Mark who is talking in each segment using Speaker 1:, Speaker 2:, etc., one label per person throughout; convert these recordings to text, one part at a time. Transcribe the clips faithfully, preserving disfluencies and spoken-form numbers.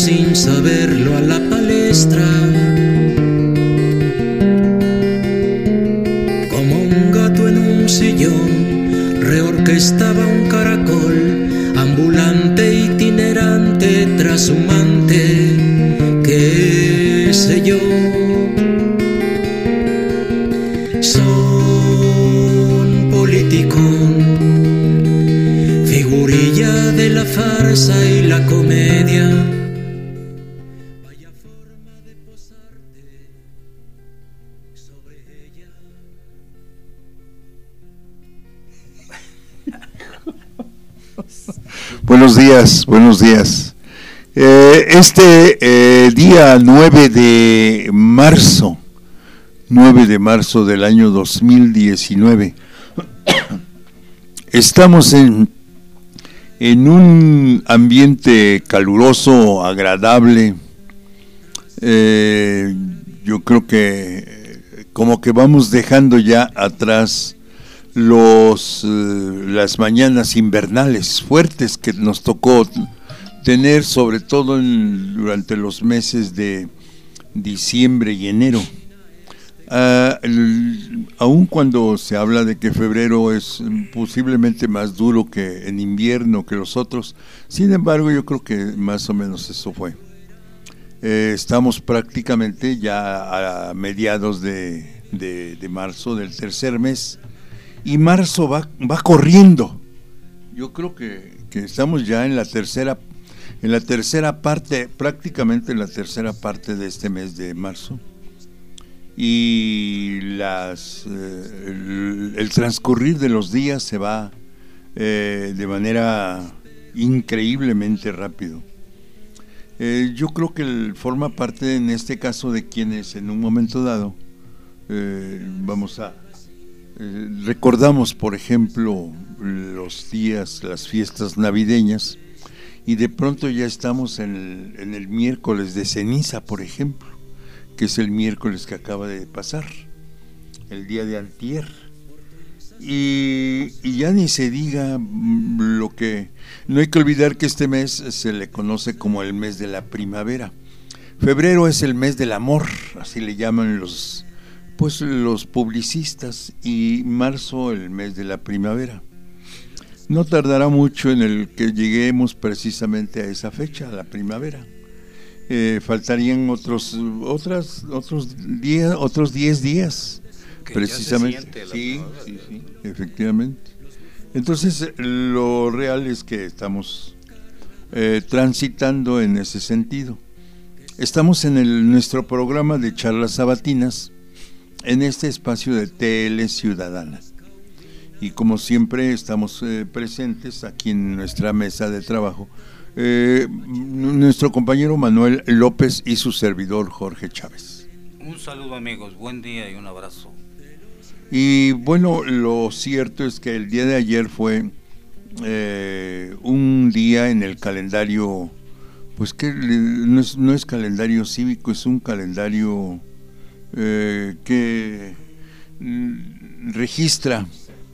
Speaker 1: sin saberlo a la palestra. Como un gato en un sillón, reorquestaba un caracol, ambulante, itinerante, trashumante, qué sé yo. Son politicón, figurilla de la farsa y la comedia. Vaya forma de posarte sobre ella.
Speaker 2: Buenos días, buenos días. Eh, este eh, día nueve de marzo, nueve de marzo del año dos mil diecinueve, estamos en, en un ambiente caluroso, agradable. Eh, yo creo que como que vamos dejando ya atrás los eh, las mañanas invernales fuertes que nos tocó tener, sobre todo en, durante los meses de diciembre y enero. Uh, el, aun cuando se habla de que febrero es posiblemente más duro que en invierno que los otros, sin embargo yo creo que más o menos eso fue. Eh, estamos prácticamente ya a mediados de, de, de marzo, del tercer mes, y marzo va, va corriendo. Yo creo que, que estamos ya en la tercera en la tercera parte, prácticamente en la tercera parte de este mes de marzo. Y las eh, el, el transcurrir de los días se va eh, de manera increíblemente rápido. Eh, yo creo que el, forma parte en este caso de quienes en un momento dado eh, vamos a eh, recordamos, por ejemplo, los días, las fiestas navideñas, y de pronto ya estamos en el, en el miércoles de ceniza, por ejemplo, que es el miércoles que acaba de pasar, el día de antier, y, y ya ni se diga lo que... No hay que olvidar que este mes se le conoce como el mes de la primavera. Febrero es el mes del amor, así le llaman los, pues, los publicistas, y marzo el mes de la primavera. No tardará mucho en el que lleguemos precisamente a esa fecha, a la primavera. Eh, faltarían otros otras otros días, otros diez días, que precisamente. Sí, sí, sí, efectivamente. Entonces, lo real es que estamos eh, transitando en ese sentido. Estamos en el, nuestro programa de charlas sabatinas, en este espacio de T L Ciudadana. Y como siempre estamos eh, presentes aquí en nuestra mesa de trabajo, eh, nuestro compañero Manuel López y su servidor Jorge Chávez.
Speaker 3: Un saludo, amigos, buen día y un abrazo.
Speaker 2: Y bueno, lo cierto es que el día de ayer fue eh, un día en el calendario, pues que no es, no es calendario cívico, es un calendario eh, que registra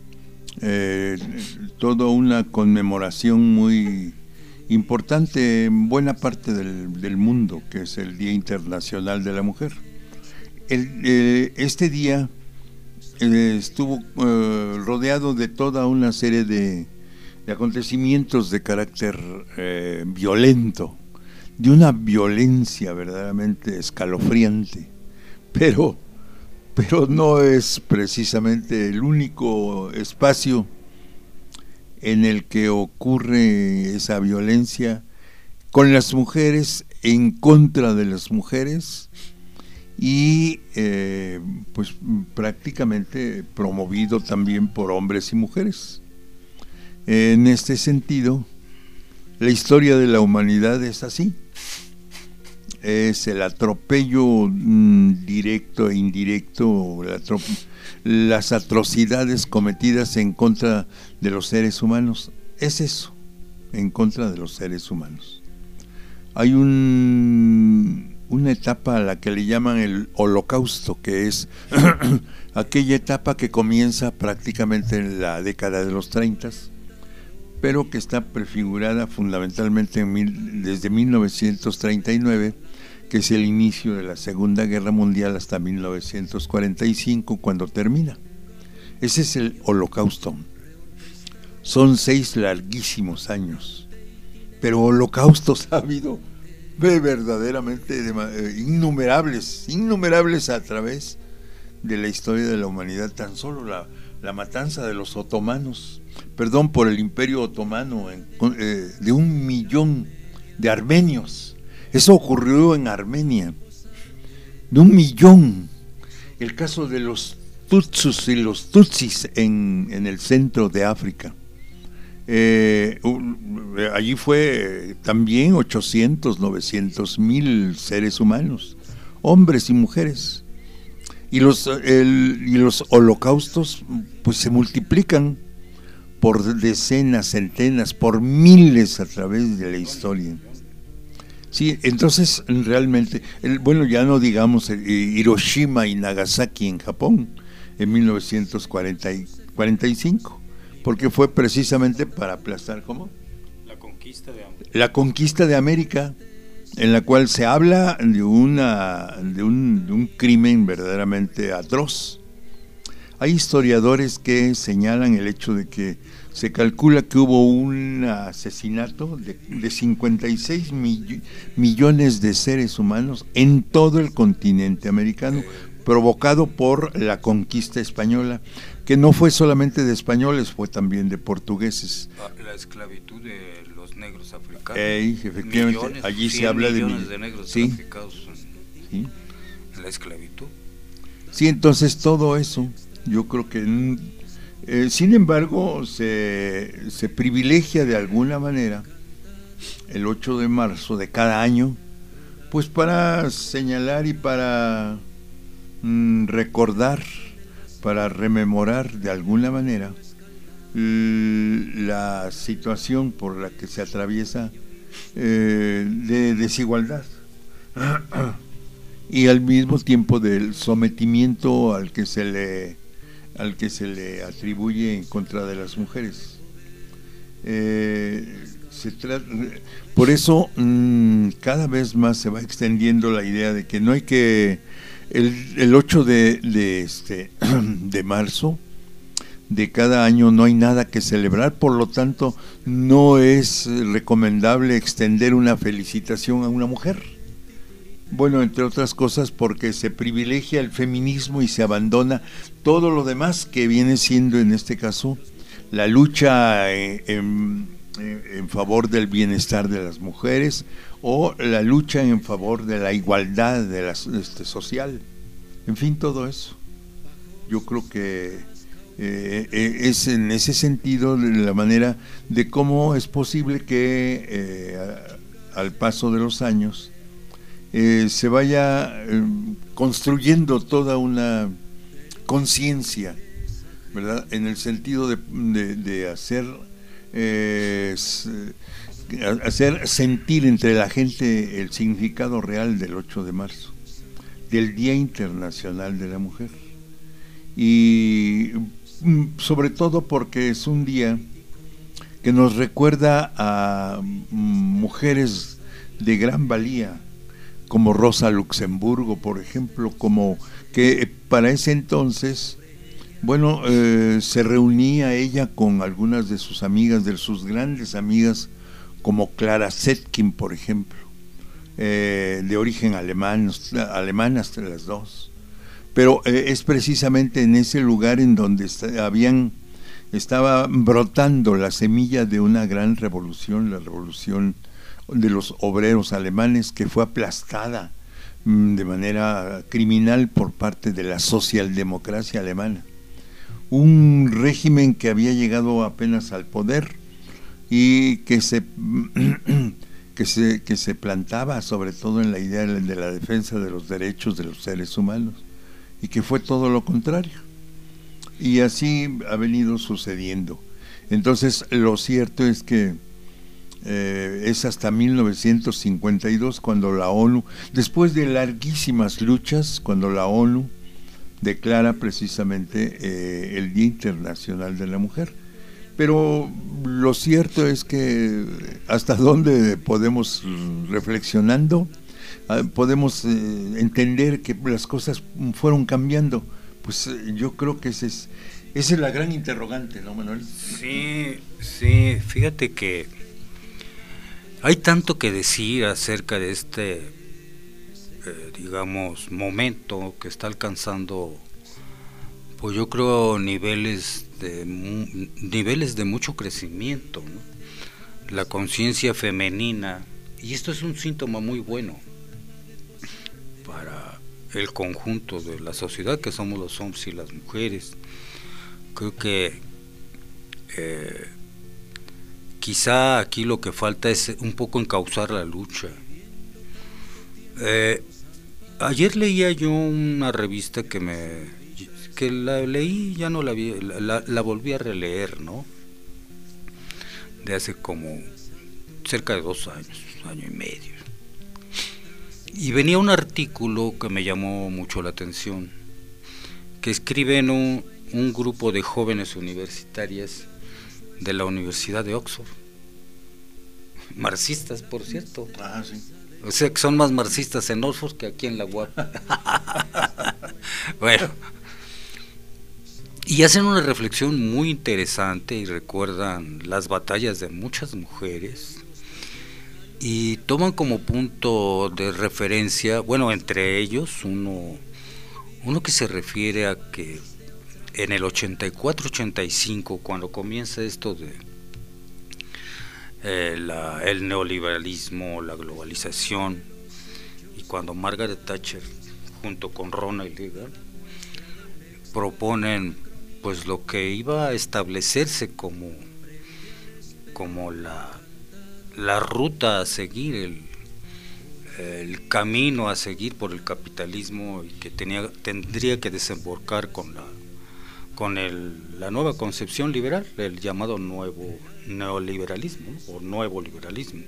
Speaker 2: Eh, toda una conmemoración muy importante en buena parte del, del mundo, que es el Día Internacional de la Mujer. El, eh, este día eh, estuvo eh, rodeado de toda una serie de, de acontecimientos de carácter eh, violento, de una violencia verdaderamente escalofriante, pero pero no es precisamente el único espacio en el que ocurre esa violencia con las mujeres, en contra de las mujeres, y eh, pues prácticamente promovido también por hombres y mujeres. En este sentido, la historia de la humanidad es así. Es el atropello mmm, directo e indirecto, atrop las atrocidades cometidas en contra de los seres humanos. Es eso, en contra de los seres humanos. Hay un, una etapa a la que le llaman el holocausto, que es aquella etapa que comienza prácticamente en la década de los treinta, pero que está prefigurada fundamentalmente en mil, desde mil novecientos treinta y nueve, que es el inicio de la Segunda Guerra Mundial, hasta mil novecientos cuarenta y cinco, cuando termina. Ese es el Holocausto. Son seis larguísimos años, pero holocaustos ha habido verdaderamente de, innumerables, innumerables a través de la historia de la humanidad. Tan solo la, la matanza de los otomanos, perdón, por el Imperio Otomano, en, eh, de un millón de armenios. Eso ocurrió en Armenia, de un millón. El caso de los Tutsus y los Tutsis en, en el centro de África. Eh, allí fue también ochocientos, novecientos mil seres humanos, hombres y mujeres. Y los, el, y los holocaustos pues se multiplican por decenas, centenas, por miles a través de la historia. Sí, entonces realmente, el, bueno, ya no digamos el, Hiroshima y Nagasaki en Japón en mil novecientos cuarenta y cinco, porque fue precisamente para aplastar, ¿cómo?
Speaker 3: La conquista de América.
Speaker 2: La conquista de América, en la cual se habla de una de un, de un crimen verdaderamente atroz. Hay historiadores que señalan el hecho de que se calcula que hubo un asesinato de, de cincuenta y seis mill- millones de seres humanos en todo el continente americano, provocado por la conquista española, que no fue solamente de españoles, fue también de portugueses.
Speaker 3: La esclavitud de los negros africanos.
Speaker 2: Ey, efectivamente,
Speaker 3: millones,
Speaker 2: allí se habla de
Speaker 3: millones
Speaker 2: mil...
Speaker 3: de negros
Speaker 2: sí,
Speaker 3: traficados en,
Speaker 2: sí.
Speaker 3: en la esclavitud.
Speaker 2: Sí, entonces todo eso, yo creo que... Eh, sin embargo, se, se privilegia de alguna manera el ocho de marzo de cada año, pues para señalar y para mm, recordar, para rememorar de alguna manera l- la situación por la que se atraviesa eh, de desigualdad y al mismo tiempo del sometimiento al que se le al que se le atribuye en contra de las mujeres. Eh, se tra- por eso mmm, cada vez más se va extendiendo la idea de que no hay que el, el ocho de, de este de marzo de cada año no hay nada que celebrar, por lo tanto no es recomendable extender una felicitación a una mujer. Bueno, entre otras cosas porque se privilegia el feminismo y se abandona todo lo demás que viene siendo en este caso la lucha en, en, en favor del bienestar de las mujeres o la lucha en favor de la igualdad de la, este, social. En fin, todo eso. Yo creo que eh, es en ese sentido la manera de cómo es posible que eh, al paso de los años Eh, se vaya eh, construyendo toda una conciencia, ¿verdad? En el sentido de, de, de hacer eh, hacer sentir entre la gente el significado real del ocho de marzo, del Día Internacional de la Mujer, y sobre todo porque es un día que nos recuerda a mujeres de gran valía, como Rosa Luxemburgo, por ejemplo, como que para ese entonces, bueno, eh, se reunía ella con algunas de sus amigas, de sus grandes amigas, como Clara Zetkin, por ejemplo, eh, de origen alemán, alemanas las dos, pero eh, es precisamente en ese lugar en donde está, habían, estaba brotando la semilla de una gran revolución, la revolución de los obreros alemanes, que fue aplastada mmm, de manera criminal por parte de la socialdemocracia alemana, un régimen que había llegado apenas al poder y que se que se que se plantaba sobre todo en la idea de la defensa de los derechos de los seres humanos, y que fue todo lo contrario, y así ha venido sucediendo. Entonces lo cierto es que Eh, es hasta mil novecientos cincuenta y dos cuando la ONU, después de larguísimas luchas, cuando la ONU declara precisamente eh, el Día Internacional de la Mujer, Pero lo cierto es que hasta dónde podemos, reflexionando, podemos entender que las cosas fueron cambiando. Pues yo creo que ese es, esa es la gran interrogante, ¿no, Manuel?
Speaker 3: Sí, sí, fíjate que hay tanto que decir acerca de este, eh, digamos, momento que está alcanzando, pues yo creo niveles de niveles de mucho crecimiento, ¿no? La conciencia femenina, y esto es un síntoma muy bueno para el conjunto de la sociedad que somos los hombres y las mujeres. Creo que eh, quizá aquí lo que falta es un poco encauzar la lucha. Eh, ayer leía yo una revista que me que la leí, ya no la vi, la, la volví a releer, ¿no? De hace como cerca de dos años, año y medio. Y venía un artículo que me llamó mucho la atención, que escriben un, un grupo de jóvenes universitarias de la Universidad de Oxford, marxistas, por cierto.
Speaker 2: Ah, sí.
Speaker 3: O sea que son más marxistas en Oxford que aquí en la U A P. Bueno, y hacen una reflexión muy interesante y recuerdan las batallas de muchas mujeres y toman como punto de referencia, bueno, entre ellos uno, uno que se refiere a que en el ochenta y cuatro ochenta y cinco, cuando comienza esto de eh, la, el neoliberalismo, la globalización, y cuando Margaret Thatcher junto con Ronald Reagan proponen pues lo que iba a establecerse como, como la, la ruta a seguir, el, el camino a seguir por el capitalismo, y que tenía, tendría que desembocar con la con el, la nueva concepción liberal, el llamado nuevo neoliberalismo, ¿no? O nuevo liberalismo.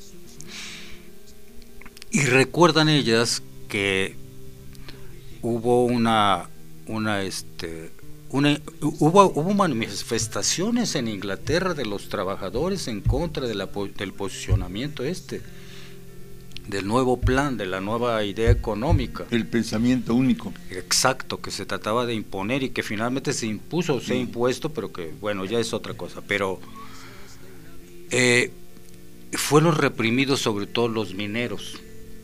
Speaker 3: Y recuerdan ellas que hubo una una este una hubo hubo manifestaciones en Inglaterra de los trabajadores en contra de la, del posicionamiento este del nuevo plan, de la nueva idea económica,
Speaker 2: el pensamiento único,
Speaker 3: exacto, que se trataba de imponer y que finalmente se impuso, se ha impuesto, pero que bueno, ya es otra cosa. Pero eh, fueron reprimidos sobre todo los mineros.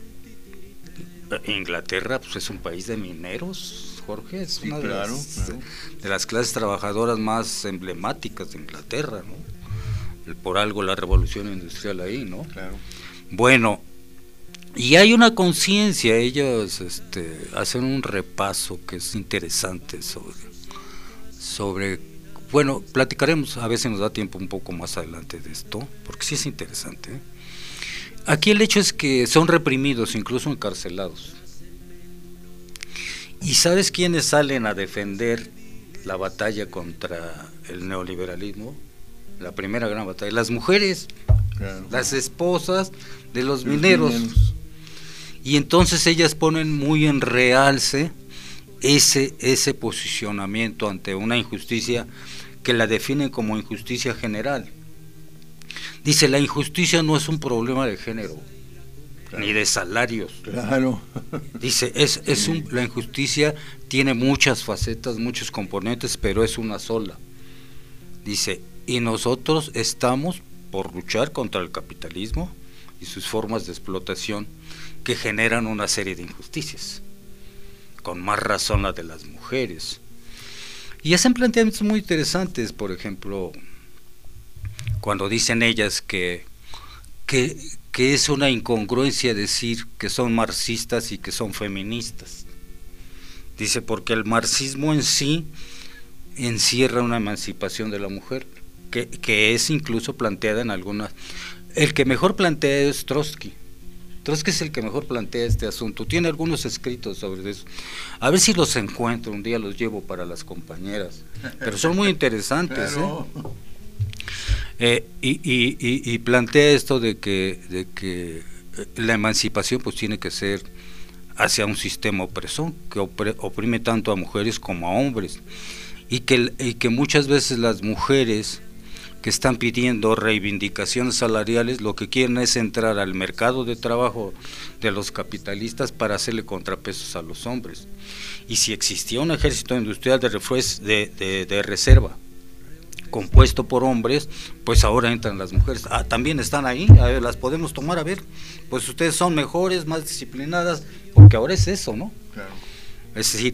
Speaker 3: Inglaterra pues es un país de mineros, Jorge, es
Speaker 2: sí,
Speaker 3: una
Speaker 2: claro,
Speaker 3: de, las,
Speaker 2: claro.
Speaker 3: de las clases trabajadoras más emblemáticas de Inglaterra, ¿no? Por algo la revolución industrial ahí, ¿no?
Speaker 2: Claro.
Speaker 3: Bueno, y hay una conciencia, ellos este, hacen un repaso que es interesante sobre, sobre, bueno, platicaremos, a veces nos da tiempo un poco más adelante de esto, porque sí es interesante, ¿eh? Aquí el hecho es que son reprimidos, incluso encarcelados. ¿Y sabes quiénes salen a defender la batalla contra el neoliberalismo? La primera gran batalla, las mujeres, claro, las esposas de los, los mineros. mineros. Y entonces ellas ponen muy en realce ese, ese posicionamiento ante una injusticia que la definen como injusticia general. Dice, la injusticia no es un problema de género, claro, ni de salarios.
Speaker 2: Claro.
Speaker 3: Dice, es, es un, la injusticia tiene muchas facetas, muchos componentes, pero es una sola. Dice, y nosotros estamos por luchar contra el capitalismo y sus formas de explotación que generan una serie de injusticias, con más razón la de las mujeres. Y hacen planteamientos muy interesantes, por ejemplo, cuando dicen ellas que, que, que es una incongruencia decir que son marxistas y que son feministas. Dice, porque el marxismo en sí encierra una emancipación de la mujer, que, que es incluso planteada en algunas. El que mejor plantea es Trotsky. Trotsky es el que mejor plantea este asunto. Tiene algunos escritos sobre eso. A ver si los encuentro, un día los llevo para las compañeras. Pero son muy interesantes, ¿eh? Eh, y, y, y, y plantea esto de que, de que la emancipación pues tiene que ser hacia un sistema opresor que opre, oprime tanto a mujeres como a hombres, y que, y que muchas veces las mujeres que están pidiendo reivindicaciones salariales, lo que quieren es entrar al mercado de trabajo de los capitalistas para hacerle contrapesos a los hombres. Y si existía un ejército industrial de, de, de, de reserva compuesto por hombres, pues ahora entran las mujeres. Ah, también están ahí, a ver, las podemos tomar, a ver, pues ustedes son mejores, más disciplinadas, porque ahora es eso, ¿no?
Speaker 2: Claro.
Speaker 3: Es decir,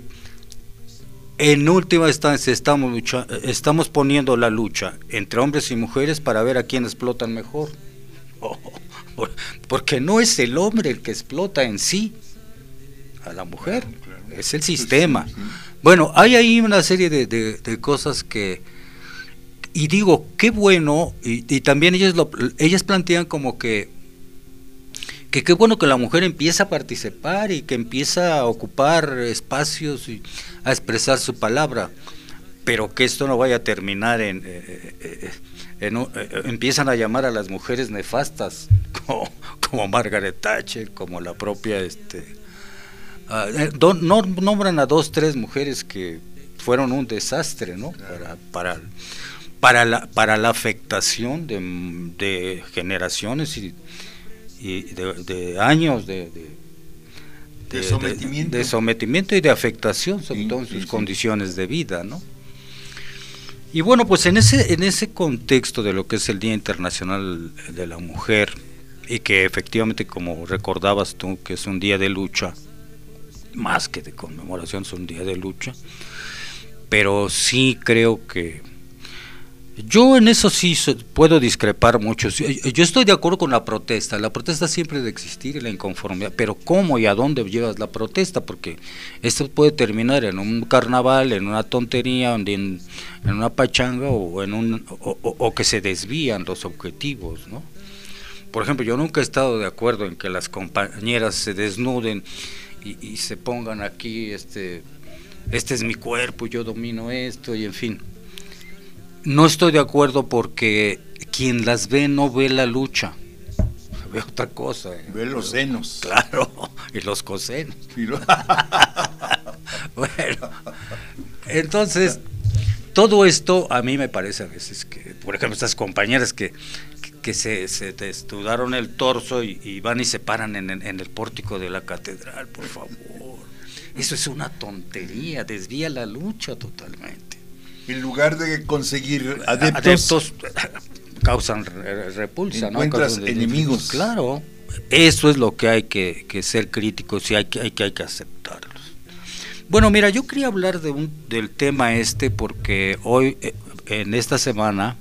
Speaker 3: en última instancia estamos lucha, estamos poniendo la lucha entre hombres y mujeres para ver a quién explotan mejor. Oh, porque no es el hombre el que explota en sí a la mujer, claro, claro. Es el sistema. Sí, sí. Bueno, hay ahí una serie de, de, de cosas que, y digo, qué bueno, y, y también ellas, lo, ellas plantean como que que qué bueno que la mujer empieza a participar y que empieza a ocupar espacios y a expresar su palabra, pero que esto no vaya a terminar en, eh, eh, en un, eh, empiezan a llamar a las mujeres nefastas, como, como Margaret Thatcher, como la propia, este, uh, do, no, nombran a dos, tres mujeres que fueron un desastre, ¿no? Para, para, para, la, para la afectación de, de generaciones y y de, de años de, de,
Speaker 2: de, de, sometimiento.
Speaker 3: de, de sometimiento y de afectación, sobre sí, todo en sus sí, condiciones sí. de vida, ¿no? Y bueno, pues en ese en ese contexto de lo que es el Día Internacional de la Mujer, y que efectivamente, como recordabas tú, que es un día de lucha, más que de conmemoración, es un día de lucha, pero sí creo que yo en eso sí puedo discrepar mucho. Yo estoy de acuerdo con la protesta. La protesta siempre debe existir y la inconformidad, pero ¿cómo y a dónde llevas la protesta? Porque esto puede terminar en un carnaval, en una tontería, en, en una pachanga o en un o, o, o que se desvían los objetivos, ¿no? Por ejemplo, yo nunca he estado de acuerdo en que las compañeras se desnuden y, y se pongan aquí, este, este es mi cuerpo, yo domino esto y en fin. No estoy de acuerdo porque quien las ve no ve la lucha, ve otra cosa. ¿eh?
Speaker 2: Ve los senos.
Speaker 3: Claro, y los cosenos.
Speaker 2: Y lo...
Speaker 3: Bueno, entonces, todo esto a mí me parece a veces que, por ejemplo, estas compañeras que, que, que se, se desnudaron el torso y, y van y se paran en, en el pórtico de la catedral, por favor. Eso es una tontería, desvía la lucha totalmente.
Speaker 2: En lugar de conseguir adeptos,
Speaker 3: adeptos causan repulsa,
Speaker 2: encuentras
Speaker 3: ¿no?
Speaker 2: enemigos.
Speaker 3: Claro, eso es lo que hay que, que ser críticos y hay que, hay que hay que aceptarlos. Bueno, mira, yo quería hablar de un del tema este porque hoy, en esta semana,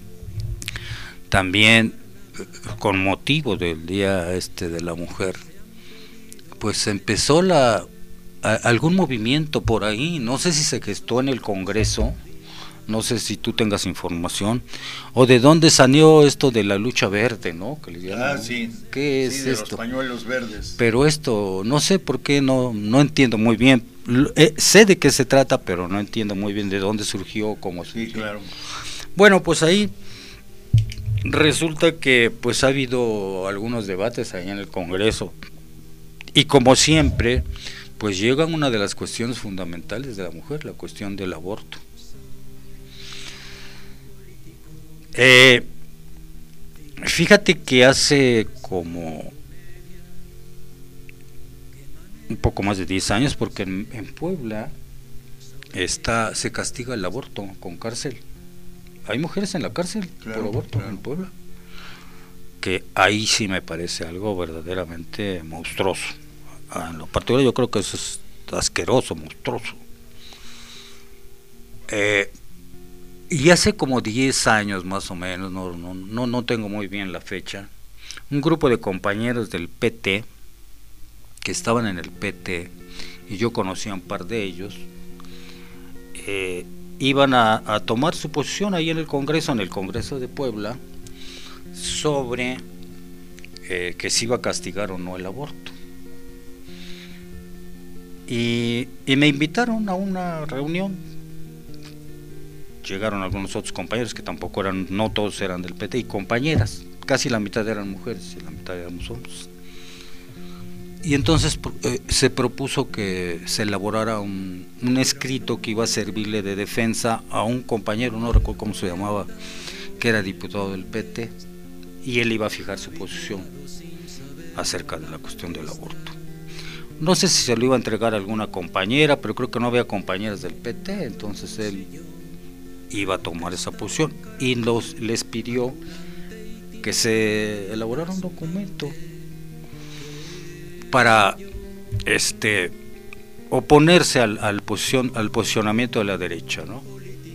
Speaker 3: también con motivo del Día este de la Mujer, pues empezó la a, algún movimiento por ahí, no sé si se gestó en el Congreso. No sé si tú tengas información o de dónde salió esto de la lucha verde, ¿no? Que le llaman,
Speaker 2: ah, sí.
Speaker 3: ¿Qué
Speaker 2: sí,
Speaker 3: es
Speaker 2: de
Speaker 3: esto?
Speaker 2: Los pañuelos verdes.
Speaker 3: Pero esto, no sé por qué, no no entiendo muy bien. Eh, sé de qué se trata, pero no entiendo muy bien de dónde surgió, cómo surgió.
Speaker 2: Sí, claro.
Speaker 3: Bueno, pues ahí resulta que pues ha habido algunos debates ahí en el Congreso y como siempre, pues llegan una de las cuestiones fundamentales de la mujer, la cuestión del aborto. Eh, fíjate que hace como un poco más de diez años, porque en, en Puebla está se castiga el aborto con cárcel. Hay mujeres en la cárcel
Speaker 2: claro,
Speaker 3: por aborto claro. en Puebla. Que ahí sí me parece algo verdaderamente monstruoso. En lo particular yo creo que eso es asqueroso, monstruoso. Eh, Y hace como diez años más o menos, no, no, no, no tengo muy bien la fecha, un grupo de compañeros del P T, que estaban en el P T, y yo conocía a un par de ellos, eh, iban a, a tomar su posición ahí en el Congreso, en el Congreso de Puebla, sobre eh, que se iba a castigar o no el aborto. Y, y me invitaron a una reunión. Llegaron algunos otros compañeros que tampoco eran, no todos eran del P T, y compañeras, casi la mitad eran mujeres y la mitad eran hombres. Y entonces eh, se propuso que se elaborara un, un escrito que iba a servirle de defensa a un compañero, no recuerdo cómo se llamaba, que era diputado del P T, y él iba a fijar su posición acerca de la cuestión del aborto. No sé si se lo iba a entregar a alguna compañera, pero creo que no había compañeras del P T, entonces él iba a tomar esa posición y los, les pidió que se elaborara un documento para este oponerse al, al, posición, al posicionamiento de la derecha, ¿no?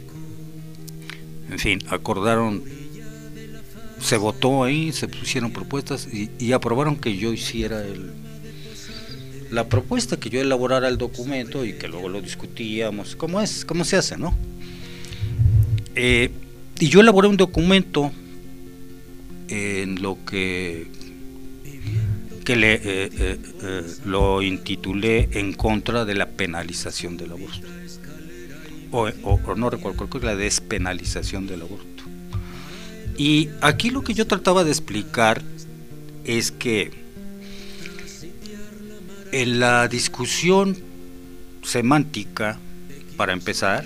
Speaker 3: En fin, acordaron, se votó ahí, se pusieron propuestas y, y aprobaron que yo hiciera el, la propuesta, que yo elaborara el documento y que luego lo discutíamos, cómo es, cómo se hace, ¿no? Eh, y yo elaboré un documento en lo que, que le, eh, eh, eh, lo intitulé En contra de la penalización del aborto, o, o, o no recuerdo, creo que la despenalización del aborto. Y aquí lo que yo trataba de explicar es que en la discusión semántica, para empezar,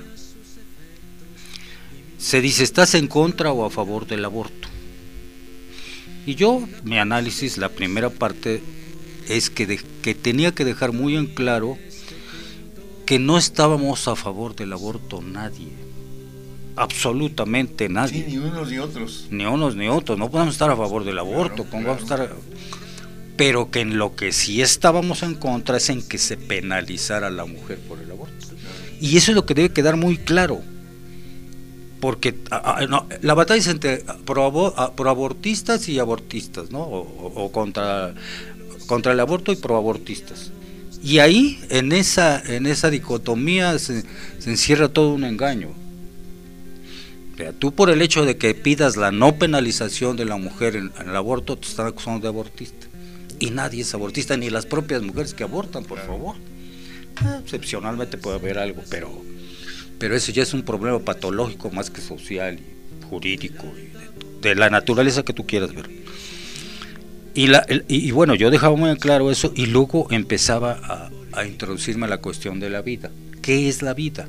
Speaker 3: se dice, ¿estás en contra o a favor del aborto? Y yo, mi análisis, la primera parte es que, de, que tenía que dejar muy en claro que no estábamos a favor del aborto nadie, absolutamente nadie.
Speaker 2: Sí, ni unos ni otros.
Speaker 3: Ni unos ni otros, no podemos estar a favor del aborto, claro, claro. Estar, pero que en lo que sí estábamos en contra es en que se penalizara a la mujer por el aborto. Y eso es lo que debe quedar muy claro. Porque a, a, no, la batalla es entre proabortistas y abortistas, ¿no? O, o, o contra, contra el aborto y proabortistas. Y ahí, en esa, en esa dicotomía, se, se encierra todo un engaño. O sea, tú por el hecho de que pidas la no penalización de la mujer en, en el aborto, te están acusando de abortista. Y nadie es abortista, ni las propias mujeres que abortan, por favor. Eh, excepcionalmente puede haber algo, pero... pero eso ya es un problema patológico más que social y jurídico y de, de la naturaleza que tú quieras ver. Y, la, el, y, y bueno, yo dejaba muy en claro eso y luego empezaba a, a introducirme a la cuestión de la vida. ¿Qué es la vida?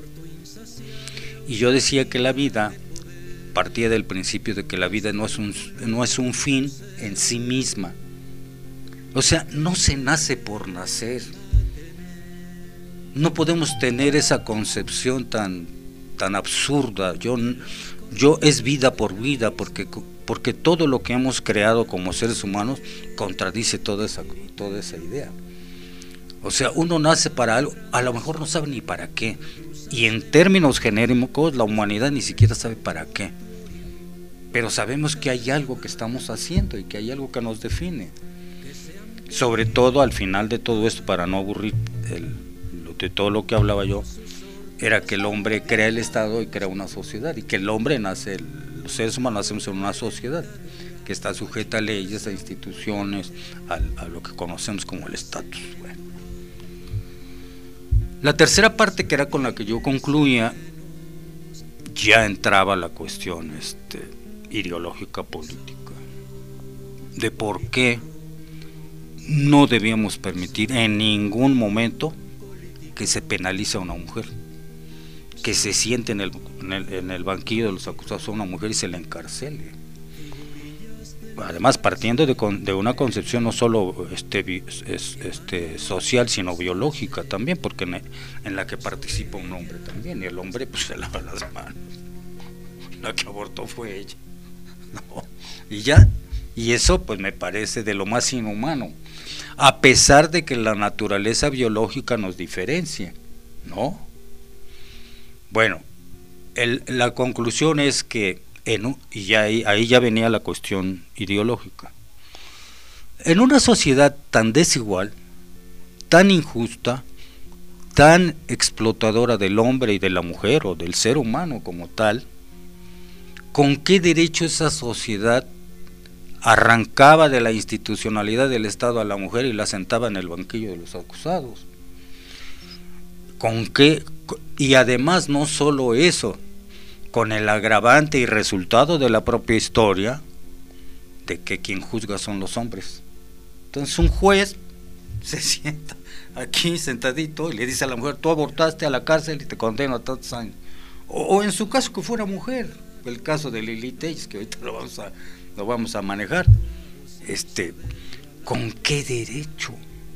Speaker 3: Y yo decía que la vida partía del principio de que la vida no es un, no es un fin en sí misma. O sea, no se nace por nacer. No podemos tener esa concepción tan, tan absurda. Yo, yo es vida por vida, porque, porque todo lo que hemos creado como seres humanos contradice toda esa, toda esa idea. O sea, uno nace para algo, a lo mejor no sabe ni para qué. Y en términos genéricos, la humanidad ni siquiera sabe para qué. Pero sabemos que hay algo que estamos haciendo y que hay algo que nos define. Sobre todo al final de todo esto, para no aburrir el de todo lo que hablaba yo, era que el hombre crea el Estado y crea una sociedad, y que el hombre nace, los seres humanos nacemos en una sociedad que está sujeta a leyes, a instituciones, a, a lo que conocemos como el estatus. Bueno. La tercera parte, que era con la que yo concluía, ya entraba la cuestión este, ideológica política, de por qué no debíamos permitir en ningún momento que se penalice a una mujer, que se siente en el, en el, en el banquillo de los acusados a una mujer y se la encarcele. Además, partiendo de, con, de una concepción no solo este, es, este, social, sino biológica también, porque en, en la que participa un hombre también, y el hombre pues se lava las manos. La que abortó fue ella. No. Y ya, y eso pues me parece de lo más inhumano, a pesar de que la naturaleza biológica nos diferencia, ¿no? Bueno, el, la conclusión es que, en, y ya ahí, ahí ya venía la cuestión ideológica, en una sociedad tan desigual, tan injusta, tan explotadora del hombre y de la mujer, o del ser humano como tal, ¿con qué derecho esa sociedad arrancaba de la institucionalidad del Estado a la mujer y la sentaba en el banquillo de los acusados? ¿Con qué? Y además no solo eso, con el agravante y resultado de la propia historia de que quien juzga son los hombres. Entonces un juez se sienta aquí sentadito y le dice a la mujer, tú abortaste, a la cárcel y te condeno a tantos años. O, o en su caso que fuera mujer, el caso de Lili Telles, que ahorita lo vamos a, lo vamos a manejar. Este, ¿con qué derecho?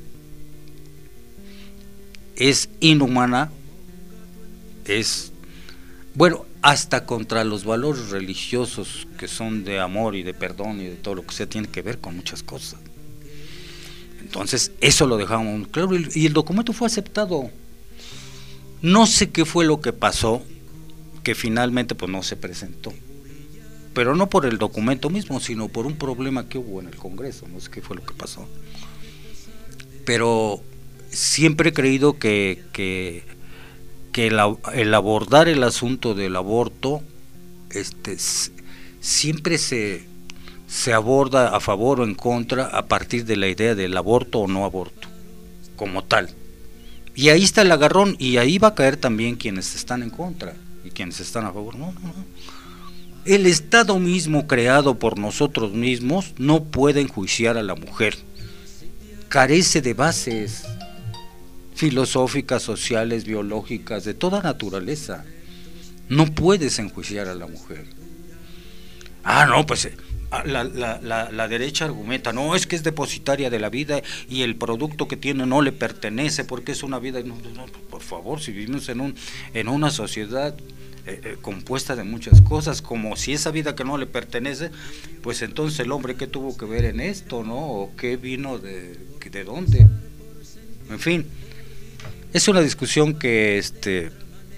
Speaker 3: Es inhumana, es, bueno, hasta contra los valores religiosos que son de amor y de perdón y de todo lo que sea, tiene que ver con muchas cosas. Entonces, eso lo dejamos claro y el documento fue aceptado. No sé qué fue lo que pasó, que finalmente pues no se presentó, pero no por el documento mismo, sino por un problema que hubo en el Congreso. No sé qué fue lo que pasó, pero siempre he creído que, que, que el, el abordar el asunto del aborto este, siempre se, se aborda a favor o en contra a partir de la idea del aborto o no aborto, como tal. Y ahí está el agarrón, y ahí va a caer también quienes están en contra y quienes están a favor. No, no, no. El Estado mismo creado por nosotros mismos no puede enjuiciar a la mujer. Carece de bases filosóficas, sociales, biológicas, de toda naturaleza. No puedes enjuiciar a la mujer. Ah, no, pues la, la, la, la derecha argumenta, no, es que es depositaria de la vida y el producto que tiene no le pertenece porque es una vida. No, no, por favor, si vivimos en, un, en una sociedad eh, eh, compuesta de muchas cosas, como si esa vida que no le pertenece, pues entonces el hombre, ¿qué tuvo que ver en esto, no? ¿O qué vino de, de dónde? En fin, es una discusión que este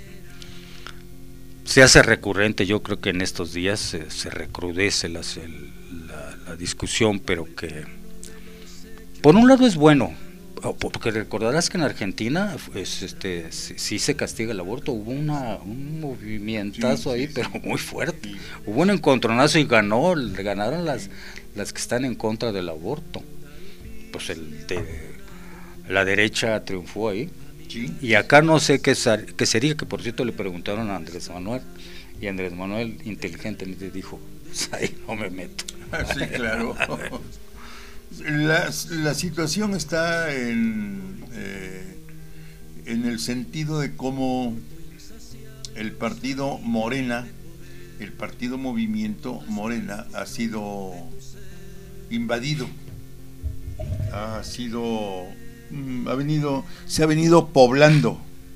Speaker 3: se hace recurrente. Yo creo que en estos días se, se recrudece la, la, la discusión, pero que por un lado es bueno, porque recordarás que en Argentina pues, este, sí, sí se castiga el aborto. Hubo una, un movimientazo sí, ahí, sí, pero muy fuerte. Sí. Hubo un encontronazo y ganó, ganaron las, las que están en contra del aborto. Pues el de, la derecha triunfó ahí. Sí. Y acá no sé qué, qué sería, que por cierto le preguntaron a Andrés Manuel, y Andrés Manuel inteligentemente dijo, pues ahí no me meto.
Speaker 2: Sí, claro. La, la situación está en, eh, en el sentido de cómo el partido Morena, el partido Movimiento Morena ha sido invadido, ha sido... ha venido, se ha venido poblando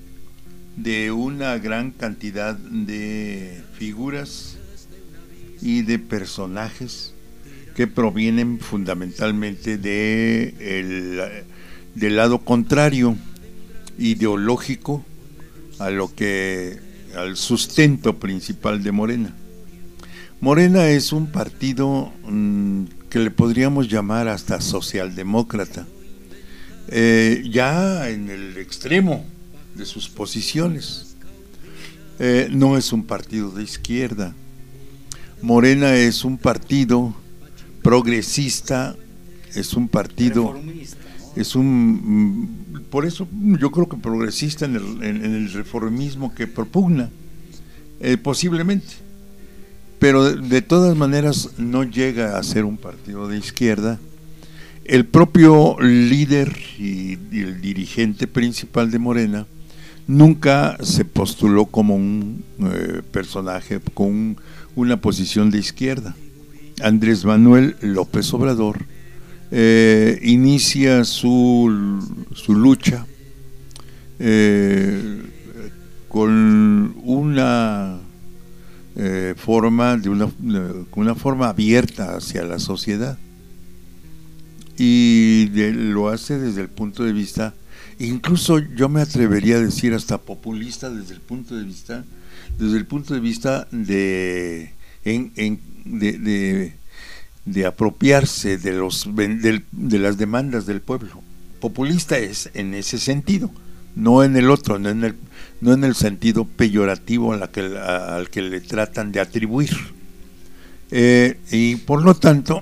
Speaker 2: de una gran cantidad de figuras y de personajes que provienen fundamentalmente de el, del lado contrario ideológico a lo que al sustento principal de Morena. Morena es un partido mmm, que le podríamos llamar hasta socialdemócrata. Eh, ya en el extremo de sus posiciones. Eh, no es un partido de izquierda. Morena es un partido progresista, es un partido reformista, ¿no? Es un, por eso yo creo que progresista en el, en, en el reformismo que propugna, eh, posiblemente, pero de, de todas maneras no llega a ser un partido de izquierda. El propio líder y, y el dirigente principal de Morena nunca se postuló como un eh, personaje con un, una posición de izquierda. Andrés Manuel López Obrador eh, inicia su, su lucha eh, con una eh, forma de una, una forma abierta hacia la sociedad. Y de, lo hace desde el punto de vista, incluso yo me atrevería a decir hasta populista, desde el punto de vista, desde el punto de vista de, en, en, de, de, de apropiarse de los de, de las demandas del pueblo. Populista es en ese sentido, no en el otro, no en el, no en el sentido peyorativo a la que, a, al que le tratan de atribuir. Eh, y por lo tanto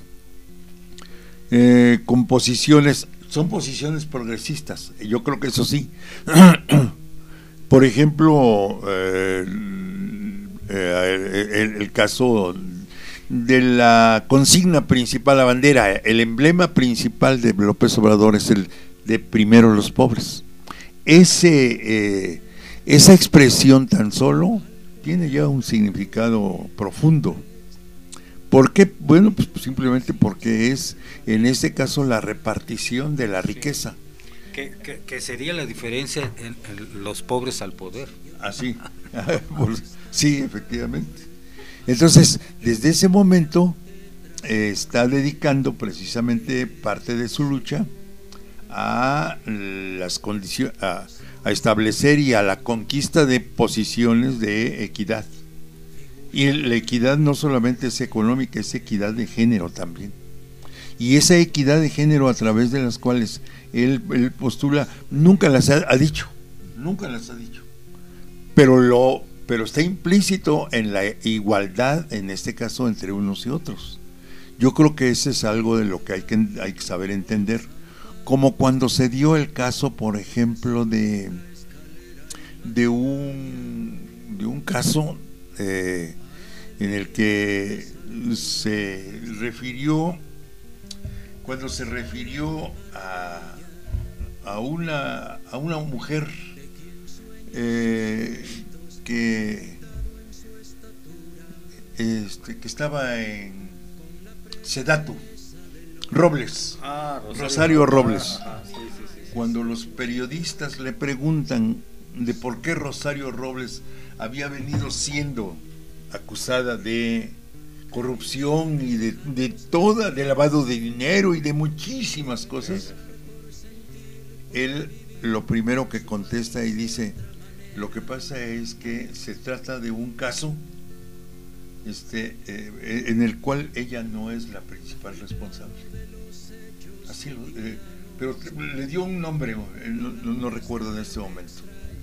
Speaker 2: Eh, con posiciones, son posiciones progresistas, yo creo que eso sí. Por ejemplo, eh, eh, el, el caso de la consigna principal, la bandera, el emblema principal de López Obrador es el de primero los pobres. Ese, eh, esa expresión tan solo tiene ya un significado profundo. ¿Por qué? Bueno, pues simplemente porque es, en este caso, la repartición de la riqueza.
Speaker 3: Que, que, que sería la diferencia en, en los pobres al poder.
Speaker 2: Así, sí, efectivamente. Entonces, desde ese momento eh, está dedicando precisamente parte de su lucha a las condiciones, a, a establecer y a la conquista de posiciones de equidad. Y la equidad no solamente es económica, es equidad de género también. Y esa equidad de género a través de las cuales él, él postula, nunca las ha, ha dicho, nunca las ha dicho. Pero, lo, pero está implícito en la igualdad, en este caso, entre unos y otros. Yo creo que ese es algo de lo que hay que, hay que saber entender. Como cuando se dio el caso, por ejemplo, de, de, un, de un caso... Eh, en el que se refirió, cuando se refirió a, a, una, a una mujer eh, que, este, que estaba en Sedatu, Robles,
Speaker 3: ah, Rosario,
Speaker 2: Rosario Robles,
Speaker 3: ah, sí, sí, sí, sí.
Speaker 2: Cuando los periodistas le preguntan de por qué Rosario Robles había venido siendo acusada de corrupción y de, de toda, de lavado de dinero y de muchísimas cosas, él lo primero que contesta y dice: lo que pasa es que se trata de un caso este eh, en el cual ella no es la principal responsable. Así lo, eh, pero le dio un nombre, no, no, no recuerdo en este momento.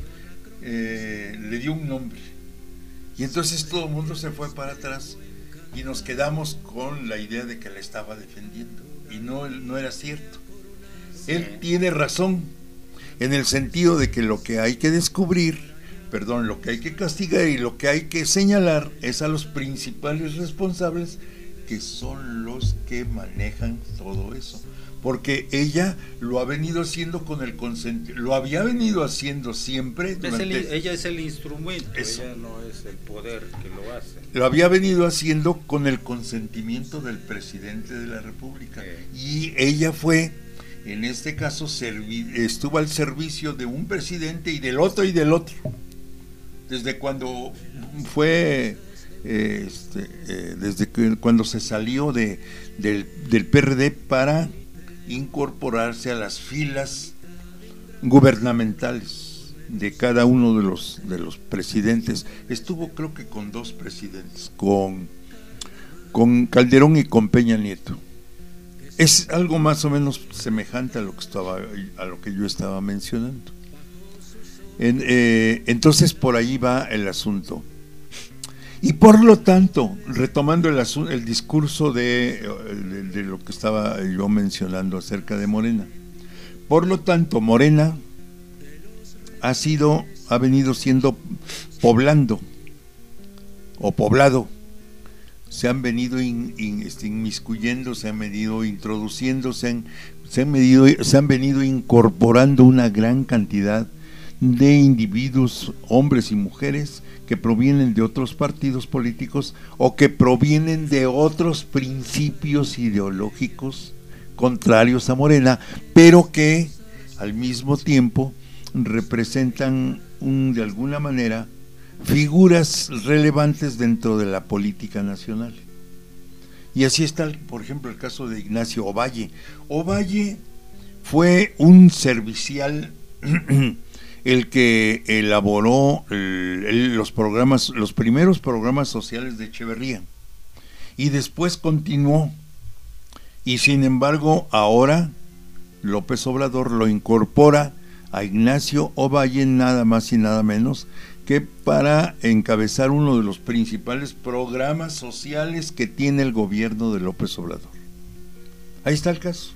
Speaker 2: Eh, le dio un nombre. Y entonces todo el mundo se fue para atrás y nos quedamos con la idea de que la estaba defendiendo. Y no, no era cierto. Sí. Él tiene razón en el sentido de que lo que hay que descubrir, perdón, lo que hay que castigar y lo que hay que señalar es a los principales responsables, que son los que manejan todo eso. Porque ella lo ha venido haciendo con el consentimiento, lo había venido haciendo siempre. Durante...
Speaker 3: Es el, ella es el instrumento, eso. Ella no es el poder que lo hace.
Speaker 2: Lo había venido haciendo con el consentimiento del presidente de la República. Sí. Y ella fue, en este caso, servi- estuvo al servicio de un presidente y del otro y del otro. Desde cuando fue, eh, este, eh, desde que, cuando se salió de, del, del P R D para incorporarse a las filas gubernamentales de cada uno de los de los presidentes. Estuvo creo que con dos presidentes, con, con Calderón y con Peña Nieto. Es algo más o menos semejante a lo que estaba a lo que yo estaba mencionando. En, eh, entonces por ahí va el asunto. Y por lo tanto, retomando el, asu- el discurso de, de, de lo que estaba yo mencionando acerca de Morena, por lo tanto, Morena ha sido, ha venido siendo poblando o poblado, se han venido in, in, este, inmiscuyendo, se han venido introduciendo, se han, se han, venido, se han venido incorporando una gran cantidad de individuos, hombres y mujeres, que provienen de otros partidos políticos o que provienen de otros principios ideológicos contrarios a Morena, pero que al mismo tiempo representan un, de alguna manera figuras relevantes dentro de la política nacional. Y así está, por ejemplo, el caso de Ignacio Ovalle. Ovalle fue un servicial el que elaboró el, el, los programas, los primeros programas sociales de Echeverría, y después continuó, y sin embargo ahora López Obrador lo incorpora a Ignacio Ovalle nada más y nada menos que para encabezar uno de los principales programas sociales que tiene el gobierno de López Obrador. Ahí está el caso.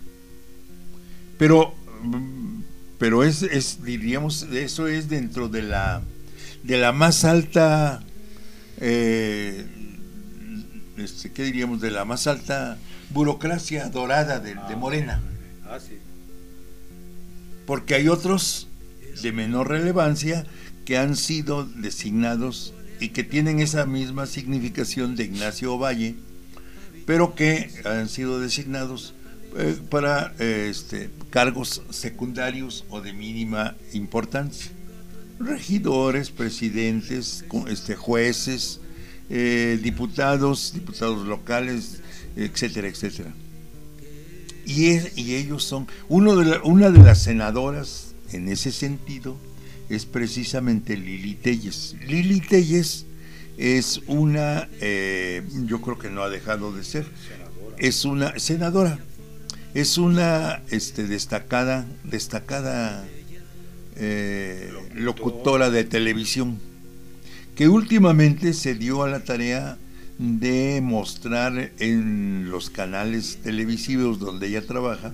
Speaker 2: Pero pero es, es diríamos, eso es dentro de la de la más alta eh, este, ¿qué diríamos? De la más alta burocracia dorada de, de Morena.
Speaker 3: Ah, sí.
Speaker 2: Porque hay otros de menor relevancia que han sido designados y que tienen esa misma significación de Ignacio Ovalle, pero que han sido designados eh, para eh, este, cargos secundarios o de mínima importancia. Regidores, presidentes, este, jueces, eh, diputados, diputados locales, etcétera, etcétera. Y, es, y ellos son, uno de la, una de las senadoras en ese sentido es precisamente Lili Téllez. Lili Téllez es una, eh, yo creo que no ha dejado de ser, senadora. es una senadora, es una este, destacada, destacada eh, locutora de televisión, que últimamente se dio a la tarea de mostrar en los canales televisivos donde ella trabaja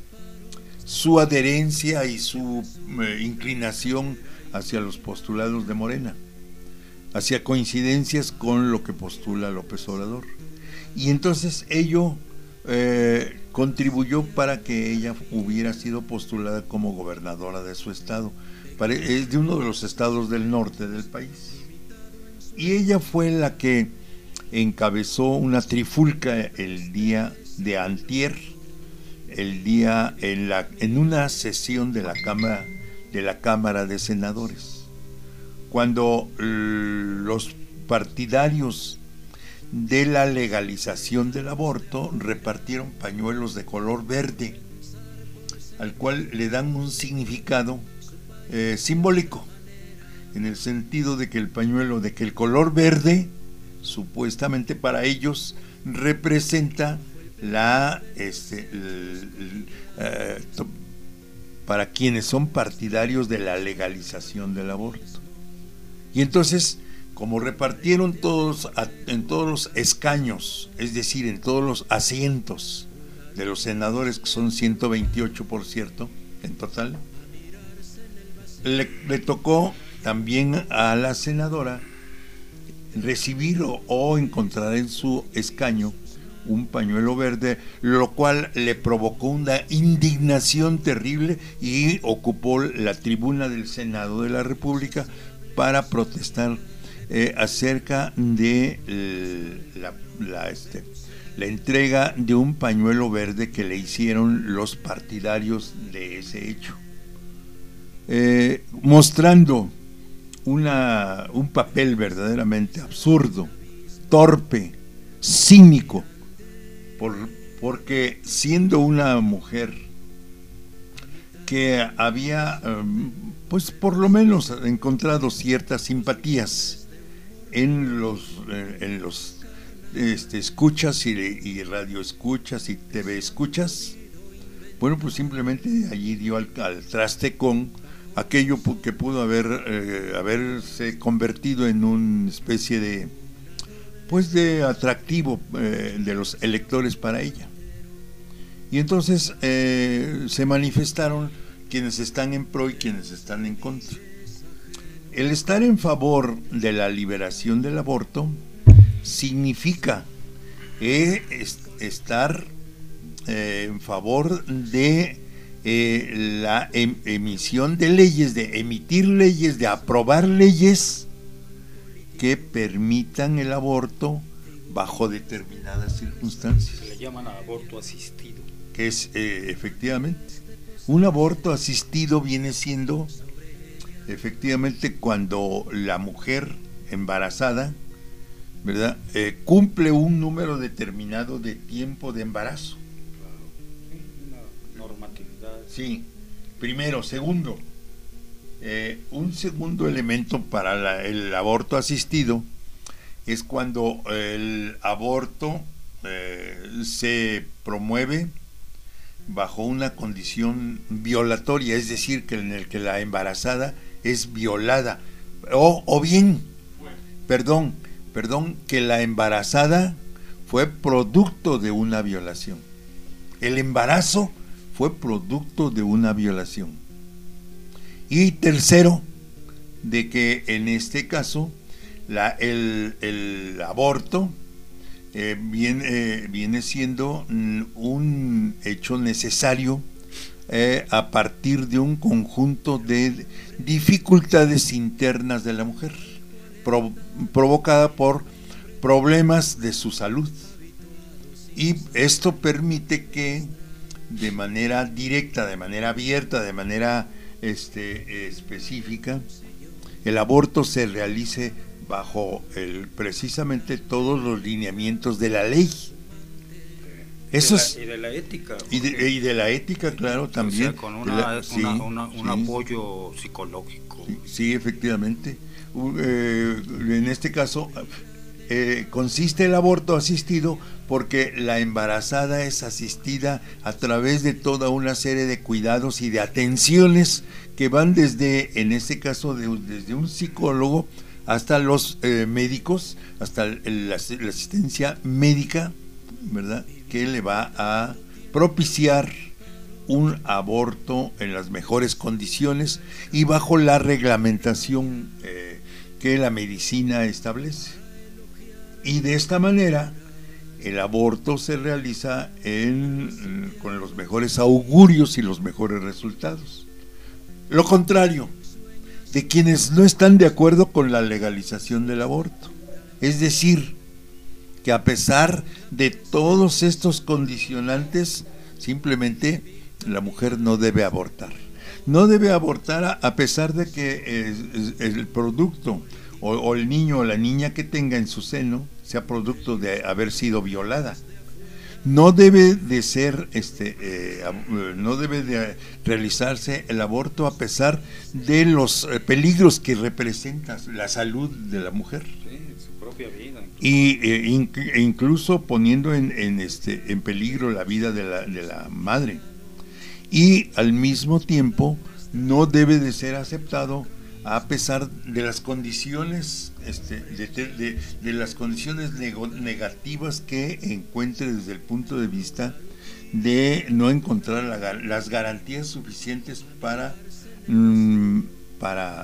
Speaker 2: su adherencia y su eh, inclinación hacia los postulados de Morena, hacia coincidencias con lo que postula López Obrador. Y entonces ello eh, contribuyó para que ella hubiera sido postulada como gobernadora de su estado, es de uno de los estados del norte del país. Y ella fue la que encabezó una trifulca el día de antier, el día en la en una sesión de la Cámara de la Cámara de Senadores, cuando los partidarios de la legalización del aborto repartieron pañuelos de color verde, al cual le dan un significado eh, simbólico, en el sentido de que el pañuelo, de que el color verde, supuestamente para ellos, representa la este, el, el, eh, to, para quienes son partidarios de la legalización del aborto. Y entonces, como repartieron todos en todos los escaños, es decir, en todos los asientos de los senadores, que son ciento veintiocho, por cierto, en total, le, le tocó también a la senadora recibir o, o encontrar en su escaño un pañuelo verde, lo cual le provocó una indignación terrible y ocupó la tribuna del Senado de la República para protestar eh, acerca de eh, la, la, este, la entrega de un pañuelo verde que le hicieron los partidarios de ese hecho, eh, mostrando una, un papel verdaderamente absurdo, torpe, cínico, por, porque siendo una mujer que había pues por lo menos encontrado ciertas simpatías en los en los este, escuchas y, y radio escuchas y T V escuchas, bueno, pues simplemente allí dio al, al traste con aquello que pudo haber eh, haberse convertido en una especie de pues de atractivo eh, de los electores para ella. Y entonces eh, se manifestaron quienes están en pro y quienes están en contra. El estar en favor de la liberación del aborto significa eh, est estar eh, en favor de eh, la em emisión de leyes, de emitir leyes, de aprobar leyes que permitan el aborto bajo determinadas circunstancias.
Speaker 3: Se le llaman aborto asistido.
Speaker 2: Que es eh, efectivamente un aborto asistido viene siendo efectivamente cuando la mujer embarazada, ¿verdad? Eh, cumple un número determinado de tiempo de embarazo.
Speaker 3: Claro, una normatividad.
Speaker 2: Sí, primero. Segundo, eh, un segundo elemento para la, el aborto asistido es cuando el aborto eh, se promueve bajo una condición violatoria, es decir, que en el que la embarazada es violada, o, o bien, perdón, perdón, que la embarazada fue producto de una violación. El embarazo fue producto de una violación. Y tercero, de que en este caso la, el, el aborto Eh, viene, eh, viene siendo un hecho necesario eh, a partir de un conjunto de dificultades internas de la mujer, pro, provocada por problemas de su salud. Y esto permite que de manera directa, de manera abierta, de manera este, específica, el aborto se realice bajo el, precisamente todos los lineamientos de la ley. Eso
Speaker 3: de la,
Speaker 2: es,
Speaker 3: y de la ética.
Speaker 2: Y de, y de la ética, claro, también.
Speaker 3: O sea, con una,
Speaker 2: la,
Speaker 3: una,
Speaker 2: sí,
Speaker 3: una, un
Speaker 2: sí,
Speaker 3: apoyo psicológico.
Speaker 2: Sí, sí, efectivamente. Uh, eh, en este caso, eh, consiste el aborto asistido porque la embarazada es asistida a través de toda una serie de cuidados y de atenciones que van desde, en este caso, de, desde un psicólogo hasta los eh, médicos, hasta el, la, la asistencia médica, ¿verdad?, que le va a propiciar un aborto en las mejores condiciones y bajo la reglamentación eh, que la medicina establece. Y de esta manera el aborto se realiza en, con los mejores augurios y los mejores resultados. Lo contrario de quienes no están de acuerdo con la legalización del aborto, es decir, que a pesar de todos estos condicionantes, simplemente la mujer no debe abortar. No debe abortar a, a pesar de que eh, el producto o, o el niño o la niña que tenga en su seno sea producto de haber sido violada. No debe de ser, este, eh, no debe de realizarse el aborto a pesar de los eh, peligros que representa la salud de la mujer.
Speaker 3: Sí, su propia vida.
Speaker 2: Y eh, in, e incluso poniendo en, en, este, en peligro la vida de la, de la madre. Y al mismo tiempo no debe de ser aceptado a pesar de las condiciones este, de, de, de las condiciones nego, negativas que encuentre desde el punto de vista de no encontrar la, las garantías suficientes para mmm, para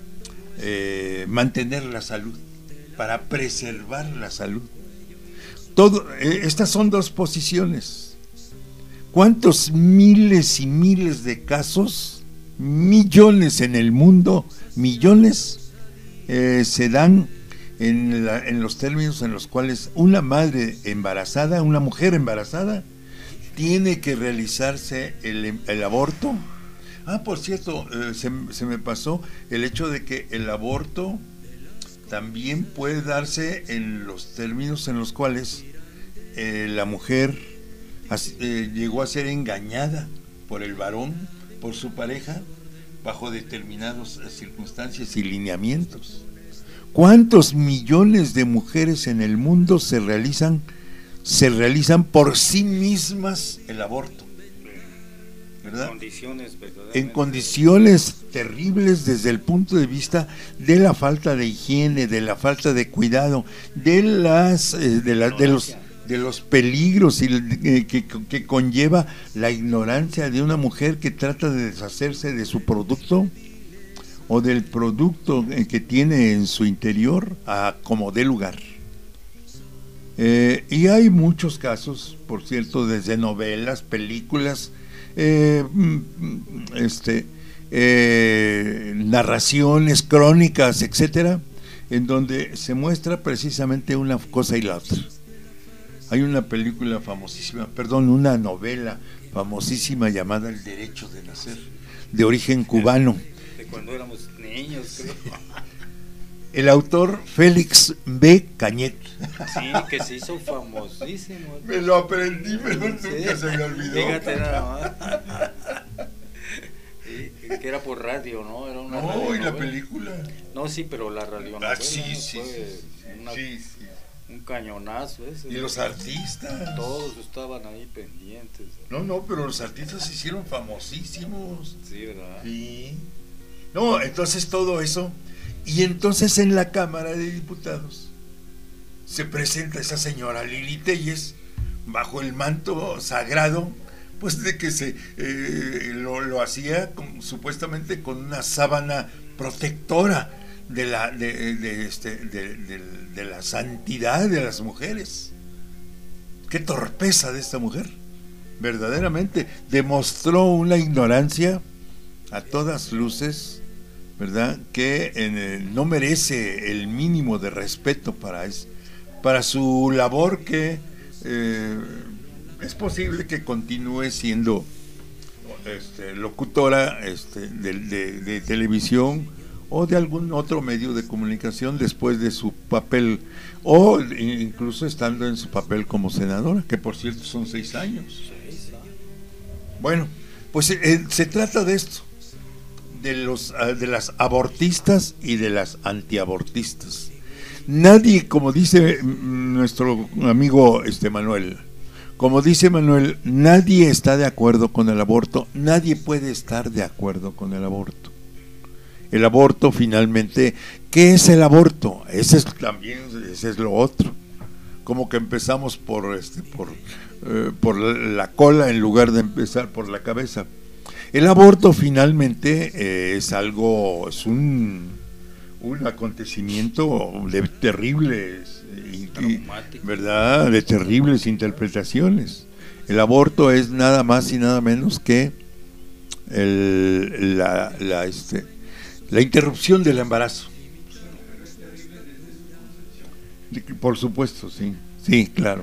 Speaker 2: eh, mantener la salud, para preservar la salud. Todo, eh, estas son dos posiciones. ¿Cuántos miles y miles de casos, millones en el mundo, millones, eh, se dan en, la, en los términos en los cuales una madre embarazada, una mujer embarazada, tiene que realizarse el, el aborto? Ah, por cierto, eh, se, se me pasó el hecho de que el aborto también puede darse en los términos en los cuales eh, la mujer as, eh, llegó a ser engañada por el varón, por su pareja, bajo determinadas circunstancias y lineamientos. ¿Cuántos millones de mujeres en el mundo se realizan se realizan por sí mismas el aborto? ¿Verdad?
Speaker 3: Condiciones
Speaker 2: en condiciones terribles desde el punto de vista de la falta de higiene, de la falta de cuidado, de las eh, de, la, de los de los peligros y, eh, que, que conlleva la ignorancia de una mujer que trata de deshacerse de su producto o del producto que tiene en su interior a como dé lugar. Eh, y hay muchos casos, por cierto, desde novelas, películas, eh, este, eh, narraciones, crónicas, etcétera, en donde se muestra precisamente una cosa y la otra. Hay una película famosísima, perdón, una novela famosísima llamada El Derecho de Nacer, de origen cubano.
Speaker 3: De cuando éramos niños, creo.
Speaker 2: El autor Félix B. Cañet.
Speaker 3: Sí, que se hizo famosísimo.
Speaker 2: Me lo aprendí, pero sí, nunca se me olvidó.
Speaker 3: Fíjate nada más. Sí, que era por radio, ¿no? Era una
Speaker 2: no, y la película.
Speaker 3: No, sí, pero la radionovela.
Speaker 2: Ah, sí, sí,
Speaker 3: fue
Speaker 2: sí,
Speaker 3: una,
Speaker 2: sí, sí.
Speaker 3: Un cañonazo ese.
Speaker 2: Y los artistas.
Speaker 3: Todos estaban ahí pendientes.
Speaker 2: No, no, pero los artistas se hicieron famosísimos.
Speaker 3: Sí, ¿verdad?
Speaker 2: Sí. No, entonces todo eso. Y entonces en la Cámara de Diputados se presenta esa señora Lili Téllez bajo el manto sagrado, pues de que se eh, lo, lo hacía con, supuestamente con una sábana protectora de la de, de, este, de, de, de la santidad de las mujeres. Qué torpeza de esta mujer. Verdaderamente demostró una ignorancia a todas luces ¿verdad? Que eh, no merece el mínimo de respeto para, es, para su labor, que eh, es posible que continúe siendo este, locutora este, de, de, de televisión o de algún otro medio de comunicación después de su papel, o incluso estando en su papel como senadora, que por cierto son seis años. Bueno, pues eh, se trata de esto, de los de las abortistas y de las antiabortistas. Nadie, como dice nuestro amigo este Manuel, como dice Manuel, nadie está de acuerdo con el aborto, nadie puede estar de acuerdo con el aborto. El aborto, finalmente, ¿qué es el aborto? Ese es también, ese es lo otro. Como que empezamos por este, por, eh, por la cola en lugar de empezar por la cabeza. El aborto, finalmente, eh, es algo, es un, un acontecimiento de terribles, y, ¿verdad? De terribles interpretaciones. El aborto es nada más y nada menos que el, la, la este la interrupción del embarazo. Por supuesto, sí, sí, claro.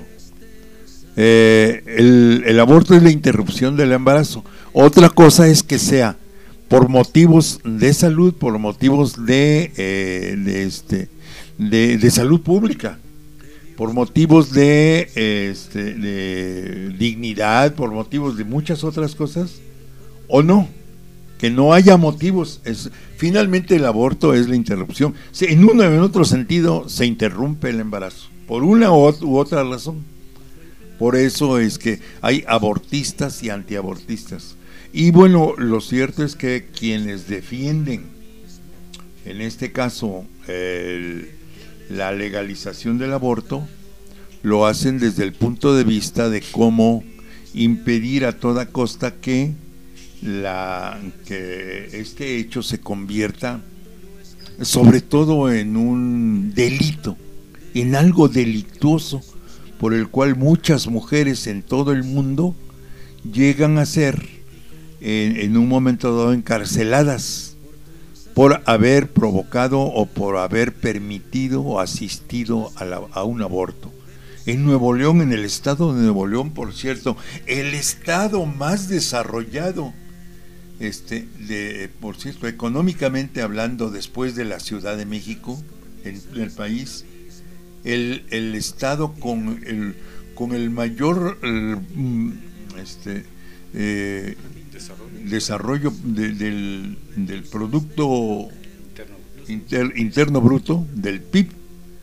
Speaker 2: Eh, el, el aborto es la interrupción del embarazo. Otra cosa es que sea por motivos de salud, por motivos de, eh, de, este, de, de salud pública, por motivos de, este, de dignidad, por motivos de muchas otras cosas, o no. Que no haya motivos, es, finalmente el aborto es la interrupción. En uno o en otro sentido se interrumpe el embarazo, por una u otra razón. Por eso es que hay abortistas y antiabortistas. Y bueno, lo cierto es que quienes defienden, en este caso, el, la legalización del aborto, lo hacen desde el punto de vista de cómo impedir a toda costa que La, que este hecho se convierta sobre todo en un delito, en algo delictuoso por el cual muchas mujeres en todo el mundo llegan a ser en, en un momento dado encarceladas por haber provocado o por haber permitido o asistido a, la, a un aborto. En Nuevo León, en el estado de Nuevo León, por cierto, el estado más desarrollado, Este, de, por cierto, económicamente hablando, después de la Ciudad de México, en, en el país, el, el estado con el, con el mayor el, este, eh, desarrollo, desarrollo de, del, del Producto Inter, Interno Bruto, del P I B,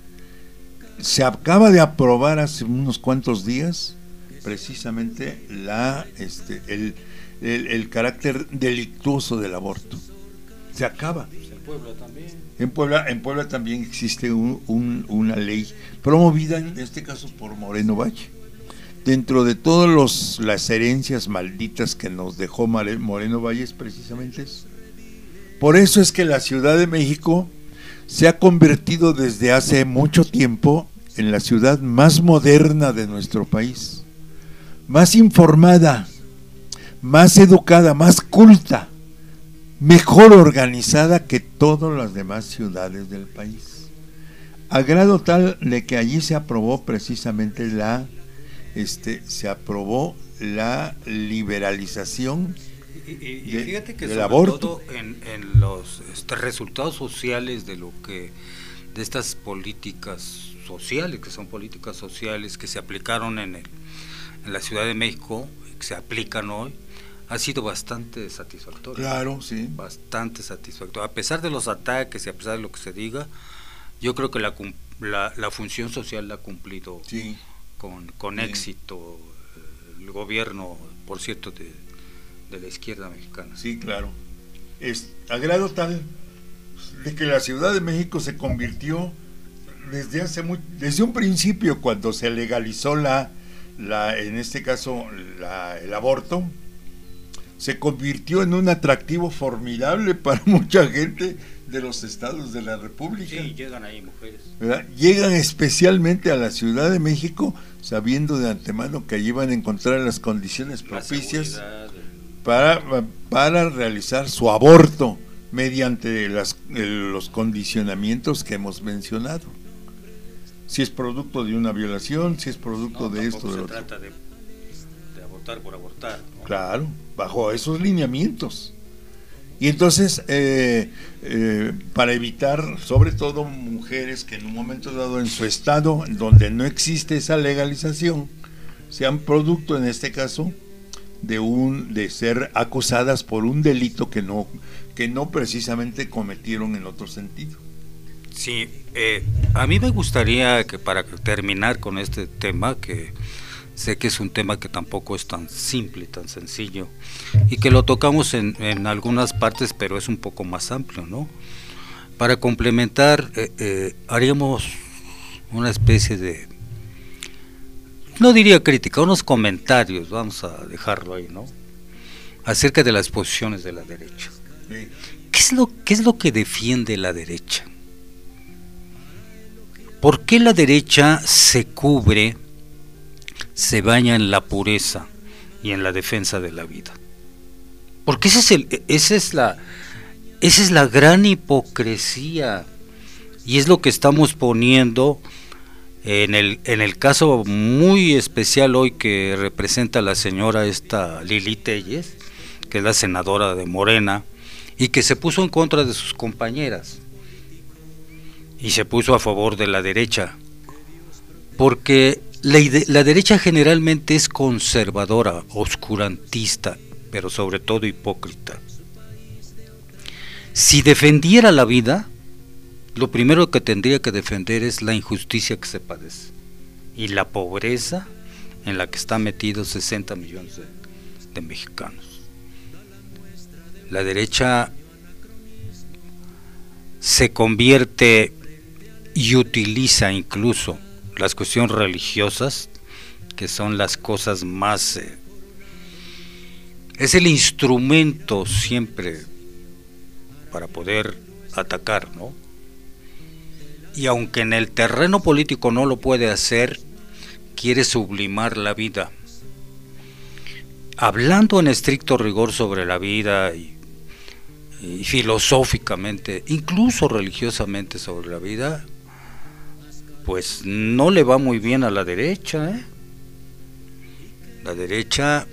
Speaker 2: se acaba de aprobar hace unos cuantos días precisamente la este el El, el carácter delictuoso del aborto. Se acaba.
Speaker 3: En Puebla también.
Speaker 2: En Puebla, en Puebla también existe un, un, una ley promovida en este caso por Moreno Valle. Dentro de todas las herencias malditas que nos dejó Moreno Valle, es precisamente eso. Por eso es que la Ciudad de México se ha convertido desde hace mucho tiempo en la ciudad más moderna de nuestro país, más informada, más educada, más culta, mejor organizada que todas las demás ciudades del país, a grado tal de que allí se aprobó precisamente la este se aprobó la liberalización
Speaker 3: y, y, y fíjate que
Speaker 2: del
Speaker 3: sobre
Speaker 2: aborto.
Speaker 3: todo en, en los este, resultados sociales de lo que de estas políticas sociales, que son políticas sociales que se aplicaron en el en la Ciudad de México, que se aplican hoy, ha sido bastante satisfactorio.
Speaker 2: Claro, sí.
Speaker 3: Bastante satisfactorio. A pesar de los ataques y a pesar de lo que se diga, yo creo que la, la, la función social la ha cumplido
Speaker 2: sí.
Speaker 3: con, con sí. éxito el gobierno, por cierto, de, de la izquierda mexicana.
Speaker 2: Sí, claro. Es a grado tal de que la Ciudad de México se convirtió desde hace muy, desde un principio, cuando se legalizó la, la en este caso la, el aborto, se convirtió en un atractivo formidable para mucha gente de los estados de la República.
Speaker 3: Sí, llegan ahí mujeres.
Speaker 2: ¿Verdad? Llegan especialmente a la Ciudad de México sabiendo de antemano que allí van a encontrar las condiciones propicias para, para realizar su aborto mediante las, el, los condicionamientos que hemos mencionado. Si es producto de una violación, si es producto
Speaker 3: no,
Speaker 2: de esto, de
Speaker 3: se
Speaker 2: lo otro.
Speaker 3: trata de, de abortar por abortar, ¿no?
Speaker 2: Claro, bajo esos lineamientos. Y entonces, eh, eh, para evitar, sobre todo mujeres que en un momento dado en su estado, donde no existe esa legalización, sean producto, en este caso, de un de ser acusadas por un delito que no que no precisamente cometieron en otro sentido.
Speaker 3: Sí, eh, a mí me gustaría que para terminar con este tema, que sé que es un tema que tampoco es tan simple, tan sencillo, y que lo tocamos en, en algunas partes, pero es un poco más amplio, ¿no? Para complementar, eh, eh, haríamos una especie de, no diría crítica, unos comentarios, vamos a dejarlo ahí, ¿no? Acerca de las posiciones de la derecha.
Speaker 2: Sí.
Speaker 3: ¿Qué es lo, qué es lo que defiende la derecha? ¿Por qué la derecha se cubre, se baña en la pureza y en la defensa de la vida? Porque ese es el, esa es la, esa es la gran hipocresía, y es lo que estamos poniendo en el, en el caso muy especial hoy que representa la señora esta Lili Téllez, que es la senadora de Morena, y que se puso en contra de sus compañeras y se puso a favor de la derecha, porque la, ide- la derecha generalmente es conservadora, oscurantista, pero sobre todo hipócrita. Si defendiera la vida, lo primero que tendría que defender es la injusticia que se padece y la pobreza en la que están metidos sesenta millones de, de mexicanos. La derecha se convierte y utiliza incluso las cuestiones religiosas, que son las cosas más... Eh, es el instrumento siempre para poder atacar, ¿no? Y aunque en el terreno político no lo puede hacer, quiere sublimar la vida. Hablando en estricto rigor sobre la vida y, y filosóficamente, incluso religiosamente sobre la vida, pues no le va muy bien a la derecha, ¿eh? La derecha,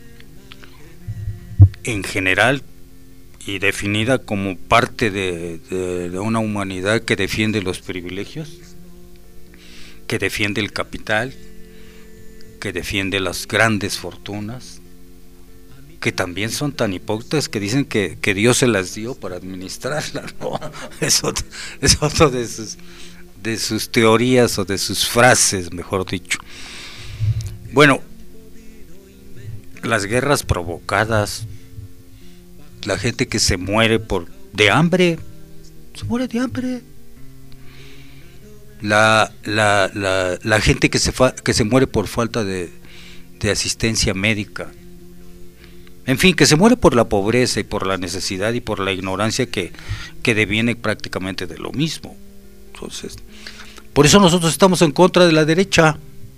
Speaker 3: en general, y definida como parte de, de, de una humanidad que defiende los privilegios, que defiende el capital, que defiende las grandes fortunas, que también son tan hipócritas que dicen que, que Dios se las dio para administrarlas, ¿no? Es otro, es otro de sus de sus teorías o de sus frases, mejor dicho. Bueno, las guerras provocadas, la gente que se muere por de hambre, se muere de hambre. La, la, la, la gente que se, fa, que se muere por falta de, de asistencia médica. En fin, que se muere por la pobreza y por la necesidad y por la ignorancia que, que deviene prácticamente de lo mismo. Entonces, por eso nosotros estamos en contra de la derecha.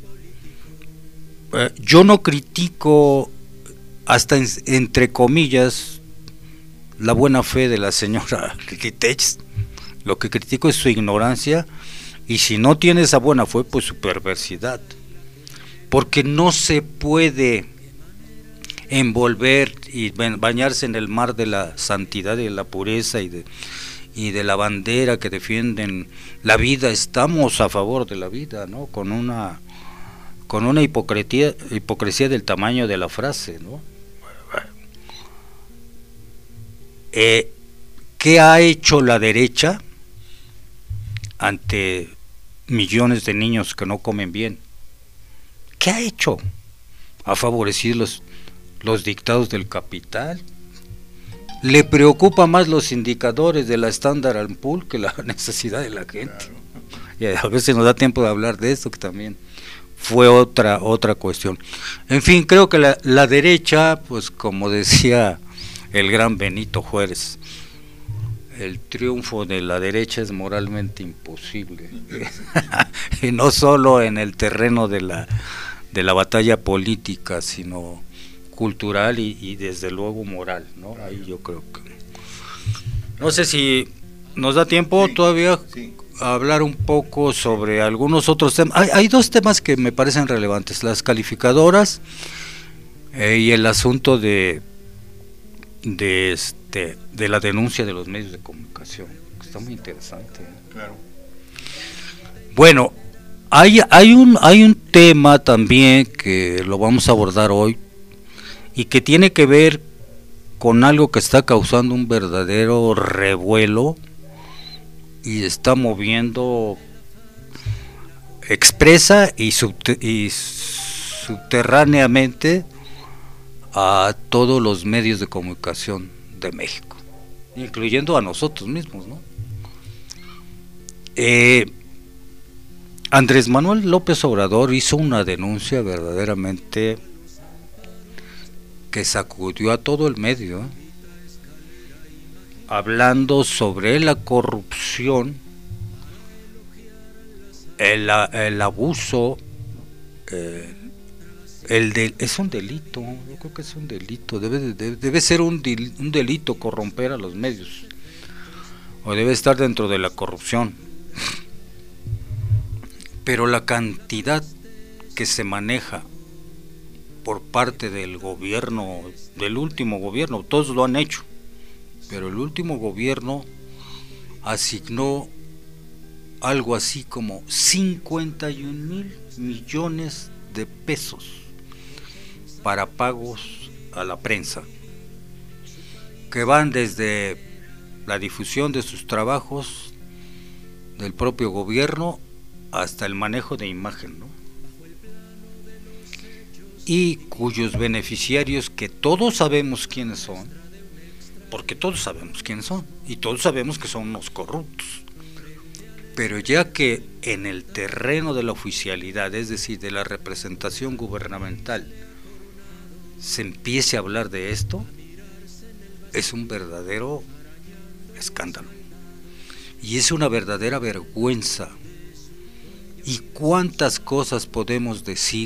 Speaker 3: Eh, yo no critico, hasta en, entre comillas, la buena fe de la señora Lili Téllez. Lo que critico es su ignorancia, y si no tiene esa buena fe, pues su perversidad. Porque no se puede envolver y bañarse en el mar de la santidad y de la pureza y de y de la bandera que defienden la vida. Estamos a favor de la vida, ¿no? Con una con una hipocresía hipocresía del tamaño de la frase, ¿no? Eh, ¿qué ha hecho la derecha ante millones de niños que no comen bien? ¿Qué ha hecho? ¿Ha favorecido los los dictados del capital? Le preocupa más los indicadores de la Standard and Poor's que la necesidad de la gente. Claro. Y a veces nos da tiempo de hablar de esto, que también fue otra otra cuestión. En fin, creo que la, la derecha, pues como decía el gran Benito Juárez, el triunfo de la derecha es moralmente imposible. Y no solo en el terreno de la de la batalla política, sino cultural y, y desde luego moral, ¿no? Ahí yo creo que No sé si nos da tiempo
Speaker 2: Sí,
Speaker 3: todavía
Speaker 2: sí.
Speaker 3: a hablar un poco sobre algunos otros temas. Hay, hay dos temas que me parecen relevantes, las calificadoras eh, y el asunto de de este de la denuncia de los medios de comunicación, que está muy interesante.
Speaker 2: Claro.
Speaker 3: Bueno, hay hay un hay un tema también que lo vamos a abordar hoy y que tiene que ver con algo que está causando un verdadero revuelo y está moviendo expresa y, subte y subterráneamente a todos los medios de comunicación de México, incluyendo a nosotros mismos, ¿no? Eh, Andrés Manuel López Obrador hizo una denuncia verdaderamente que sacudió a todo el medio, ¿eh? Hablando sobre la corrupción, el, el abuso, eh, el de, es un delito, yo creo que es un delito, debe, de, debe ser un, un delito corromper a los medios, o debe estar dentro de la corrupción. Pero la cantidad que se maneja por parte del gobierno, del último gobierno, todos lo han hecho, pero el último gobierno asignó algo así como cincuenta y un mil millones de pesos para pagos a la prensa, que van desde la difusión de sus trabajos del propio gobierno hasta el manejo de imagen, ¿no? Y cuyos beneficiarios, que todos sabemos quiénes son, porque todos sabemos quiénes son, y todos sabemos que son unos corruptos, pero ya que en el terreno de la oficialidad, es decir, de la representación gubernamental, se empiece a hablar de esto, es un verdadero escándalo, y es una verdadera vergüenza. ¿Y cuántas cosas podemos decir?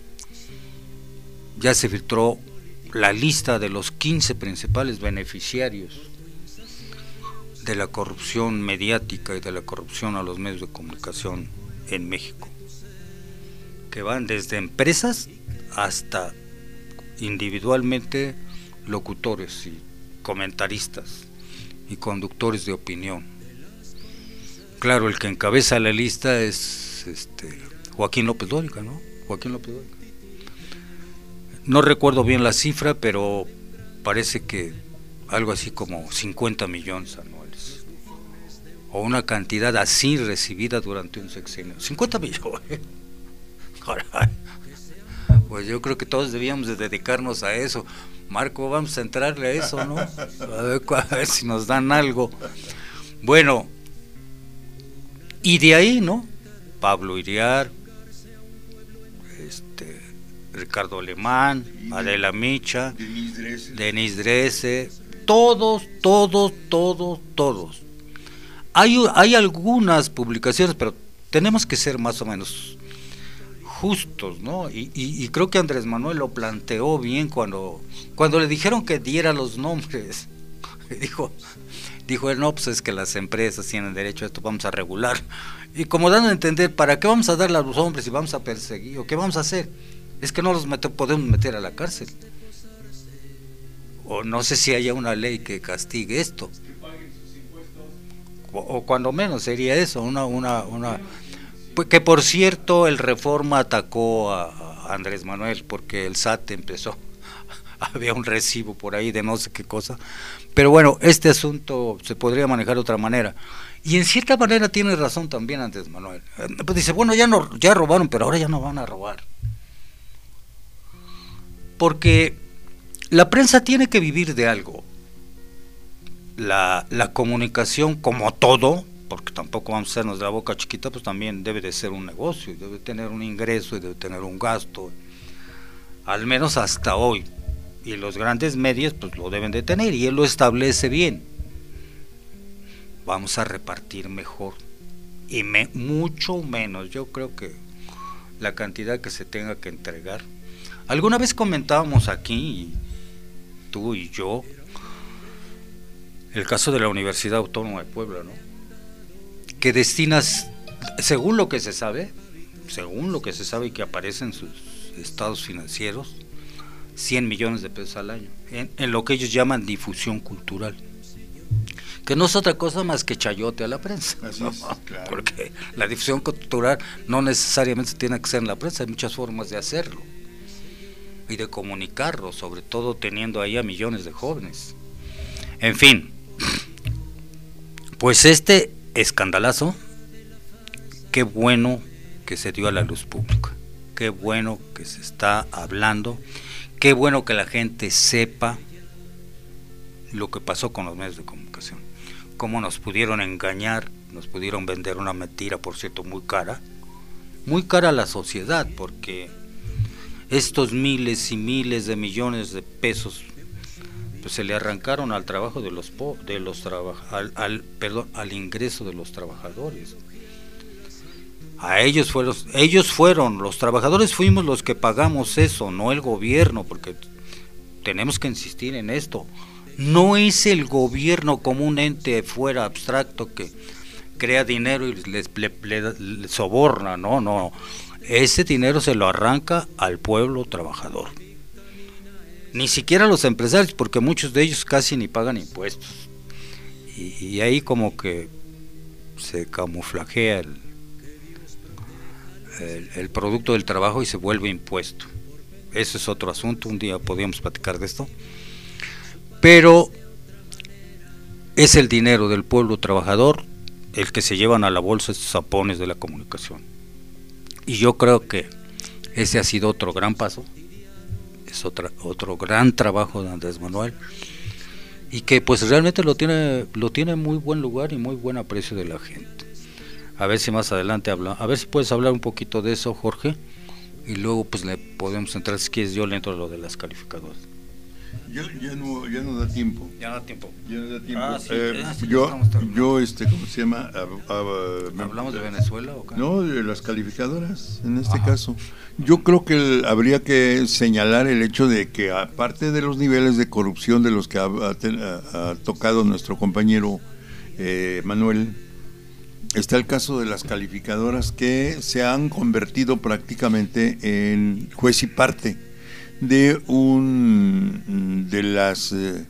Speaker 3: Ya se filtró la lista de los quince principales beneficiarios de la corrupción mediática y de la corrupción a los medios de comunicación en México, que van desde empresas hasta individualmente locutores y comentaristas y conductores de opinión. Claro, el que encabeza la lista es este Joaquín López Dóriga, ¿no? Joaquín López Dóriga. No recuerdo bien la cifra, pero parece que algo así como cincuenta millones anuales, o una cantidad así recibida durante un sexenio. cincuenta millones. Pues yo creo que todos debíamos de dedicarnos a eso. Marco, vamos a entrarle a eso, ¿no? A ver, a ver si nos dan algo. Bueno, y de ahí, ¿no? Pablo Iriar, este, Ricardo Alemán, Adela Micha, Denise Dresser, todos, todos, todos, todos. Hay, hay algunas publicaciones, pero tenemos que ser más o menos justos, ¿no? Y, y, y creo que Andrés Manuel lo planteó bien cuando, cuando le dijeron que diera los nombres. Dijo, dijo, no, pues es que las empresas tienen derecho a esto, vamos a regular. Y como dando a entender, ¿para qué vamos a darle a los hombres y vamos a perseguir? ¿O qué vamos a hacer? Es que no los mete, podemos meter a la cárcel. O no sé si haya una ley que castigue esto. O, o cuando menos sería eso, una, una, una. Que por cierto, el Reforma atacó a, a Andrés Manuel porque el S A T empezó. Había un recibo por ahí de no sé qué cosa. Pero bueno, este asunto se podría manejar de otra manera. Y en cierta manera tiene razón también Andrés Manuel. Pues dice, bueno, ya no, ya robaron, pero ahora ya no van a robar. Porque la prensa tiene que vivir de algo. La, la comunicación, como todo, porque tampoco vamos a hacernos de la boca chiquita, pues también debe de ser un negocio, debe tener un ingreso y debe tener un gasto, al menos hasta hoy. Y los grandes medios pues lo deben de tener, y él lo establece bien. Vamos a repartir mejor y me, mucho menos, yo creo que la cantidad que se tenga que entregar. Alguna vez comentábamos aquí, tú y yo, el caso de la Universidad Autónoma de Puebla, ¿no? Que destinas, según lo que se sabe, según lo que se sabe y que aparece en sus estados financieros, cien millones de pesos al año, en, en lo que ellos llaman difusión cultural, que no es otra cosa más que chayote a la prensa.
Speaker 2: Así
Speaker 3: ¿no?
Speaker 2: es, claro.
Speaker 3: Porque la difusión cultural no necesariamente tiene que ser en la prensa, hay muchas formas de hacerlo y de comunicarlo, sobre todo teniendo ahí a millones de jóvenes. En fin, pues este escandalazo, qué bueno que se dio a la luz pública, qué bueno que se está hablando, qué bueno que la gente sepa lo que pasó con los medios de comunicación, cómo nos pudieron engañar, nos pudieron vender una mentira, por cierto, muy cara, muy cara a la sociedad, porque estos miles y miles de millones de pesos pues se le arrancaron al trabajo de los po de los trabaja al, al perdón al ingreso de los trabajadores. A ellos fueron ellos fueron los trabajadores, fuimos los que pagamos eso, no el gobierno, porque tenemos que insistir en esto. No es el gobierno como un ente fuera abstracto que crea dinero y les le, le, le soborna, no, no. Ese dinero se lo arranca al pueblo trabajador. Ni siquiera los empresarios, porque muchos de ellos casi ni pagan impuestos. Y, y ahí como que se camuflajea el, el, el producto del trabajo y se vuelve impuesto. Ese es otro asunto, un día podríamos platicar de esto. Pero es el dinero del pueblo trabajador el que se llevan a la bolsa estos zapones de la comunicación. Y yo creo que ese ha sido otro gran paso. Es otra, otro gran trabajo de Andrés Manuel, y que pues realmente lo tiene lo tiene muy buen lugar y muy buen aprecio de la gente. A ver si más adelante habla, a ver si puedes hablar un poquito de eso, Jorge, y luego pues le podemos entrar, si quieres yo le entro a lo de las calificadoras.
Speaker 2: Yo, ya, no, ya no da tiempo.
Speaker 3: Ya no da tiempo.
Speaker 2: Ya no da tiempo.
Speaker 3: Ah, sí,
Speaker 2: eh,
Speaker 3: ah, sí,
Speaker 2: yo, yo, este, ¿cómo se llama? A, a,
Speaker 3: ¿Hablamos de Venezuela o qué?
Speaker 2: No, de las calificadoras, en este
Speaker 3: Ajá.
Speaker 2: caso. Yo creo que el, habría que señalar el hecho de que, aparte de los niveles de corrupción de los que ha, ha, ha tocado nuestro compañero eh, Manuel, está el caso de las calificadoras que se han convertido prácticamente en juez y parte de un de las eh,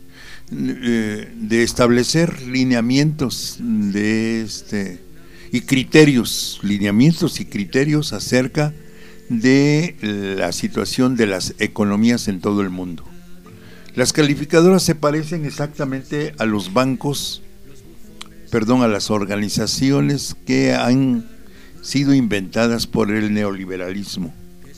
Speaker 2: de establecer lineamientos de este y criterios, lineamientos y criterios acerca de la situación de las economías en todo el mundo. Las calificadoras se parecen exactamente a los bancos, perdón, a las organizaciones que han sido inventadas por el neoliberalismo.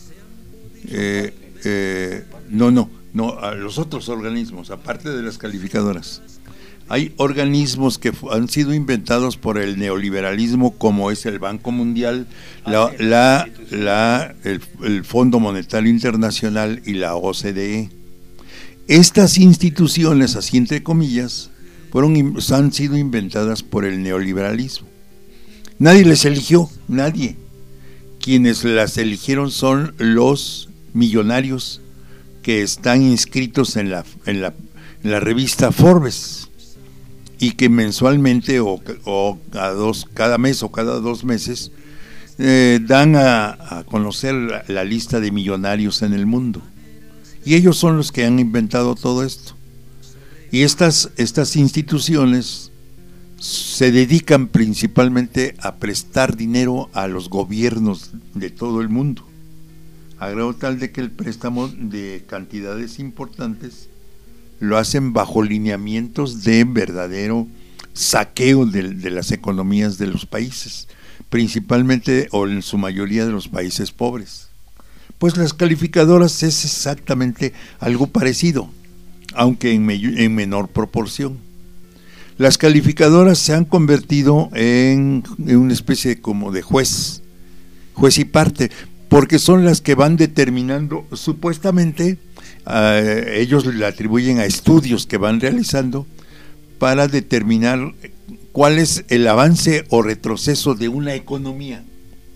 Speaker 2: Eh, Eh, no, no, no, a los otros organismos, aparte de las calificadoras. Hay organismos que han sido inventados por el neoliberalismo, como es el Banco Mundial, la, la, la, el, el Fondo Monetario Internacional y la O C D E. Estas instituciones, así entre comillas, fueron, han sido inventadas por el neoliberalismo. Nadie les eligió, nadie. Quienes las eligieron son los millonarios que están inscritos en la, en la, en la revista Forbes y que mensualmente o, o a dos, cada mes o cada dos meses eh, dan a, a conocer la, la lista de millonarios en el mundo, y ellos son los que han inventado todo esto. Y estas, estas instituciones se dedican principalmente a prestar dinero a los gobiernos de todo el mundo, a grado tal de que el préstamo de cantidades importantes lo hacen bajo lineamientos de verdadero saqueo de, de las economías de los países, principalmente o en su mayoría de los países pobres. Pues las calificadoras es exactamente algo parecido, aunque en, me, en menor proporción. Las calificadoras se han convertido en, en una especie como de juez, juez y parte, porque son las que van determinando, supuestamente, uh, ellos le atribuyen a estudios que van realizando para determinar cuál es el avance o retroceso de una economía.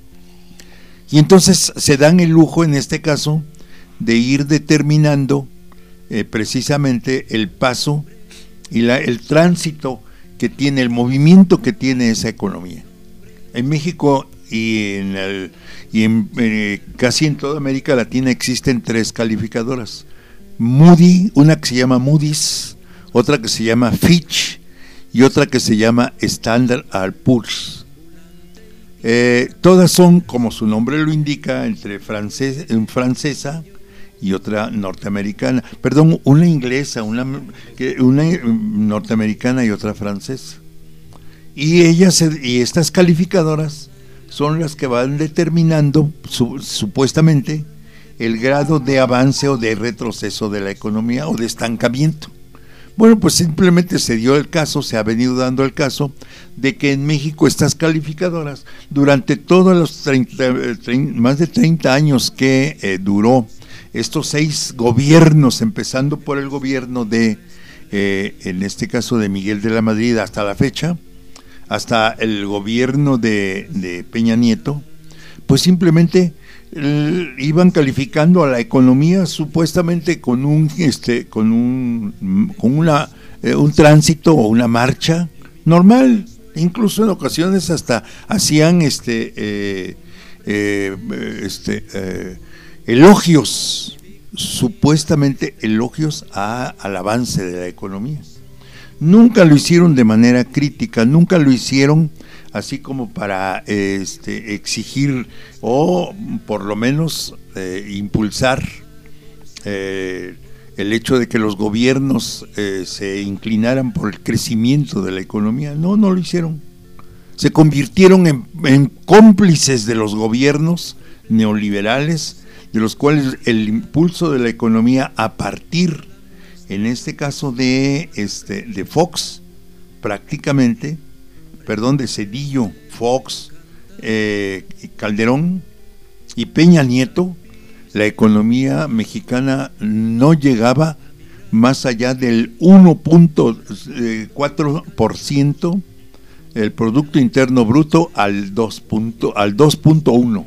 Speaker 2: Y entonces se dan el lujo, en este caso, de ir determinando eh, precisamente el paso y la, el tránsito que tiene, el movimiento que tiene esa economía. En México y en, el, y en eh, casi en toda América Latina existen tres calificadoras. Moody, una que se llama Moody's, otra que se llama Fitch y otra que se llama Standard and Poor's. Eh, todas son, como su nombre lo indica, entre francés, francesa y otra norteamericana, perdón, una inglesa, una, una norteamericana y otra francesa. Y ellas y estas calificadoras son las que van determinando su, supuestamente el grado de avance o de retroceso de la economía o de estancamiento. Bueno, pues simplemente se dio el caso, se ha venido dando el caso de que en México estas calificadoras, durante todos los treinta, treinta, más de treinta años que eh, duró estos seis gobiernos, empezando por el gobierno de, eh, en este caso de Miguel de la Madrid hasta la fecha, hasta el gobierno de, de Peña Nieto, pues simplemente eh, iban calificando a la economía supuestamente con un este con un con una eh, un tránsito o una marcha normal, incluso en ocasiones hasta hacían este eh, eh, este eh, elogios, supuestamente elogios a, al avance de la economía. Nunca lo hicieron de manera crítica, nunca lo hicieron así como para este, exigir o por lo menos eh, impulsar eh, el hecho de que los gobiernos eh, se inclinaran por el crecimiento de la economía. No, no lo hicieron. Se convirtieron en, en cómplices de los gobiernos neoliberales, de los cuales el impulso de la economía a partir, en este caso de este de Fox, prácticamente, perdón, de Cedillo, Fox, eh, Calderón y Peña Nieto, la economía mexicana no llegaba más allá del uno punto cuatro por ciento el Producto Interno Bruto al dos al dos punto uno.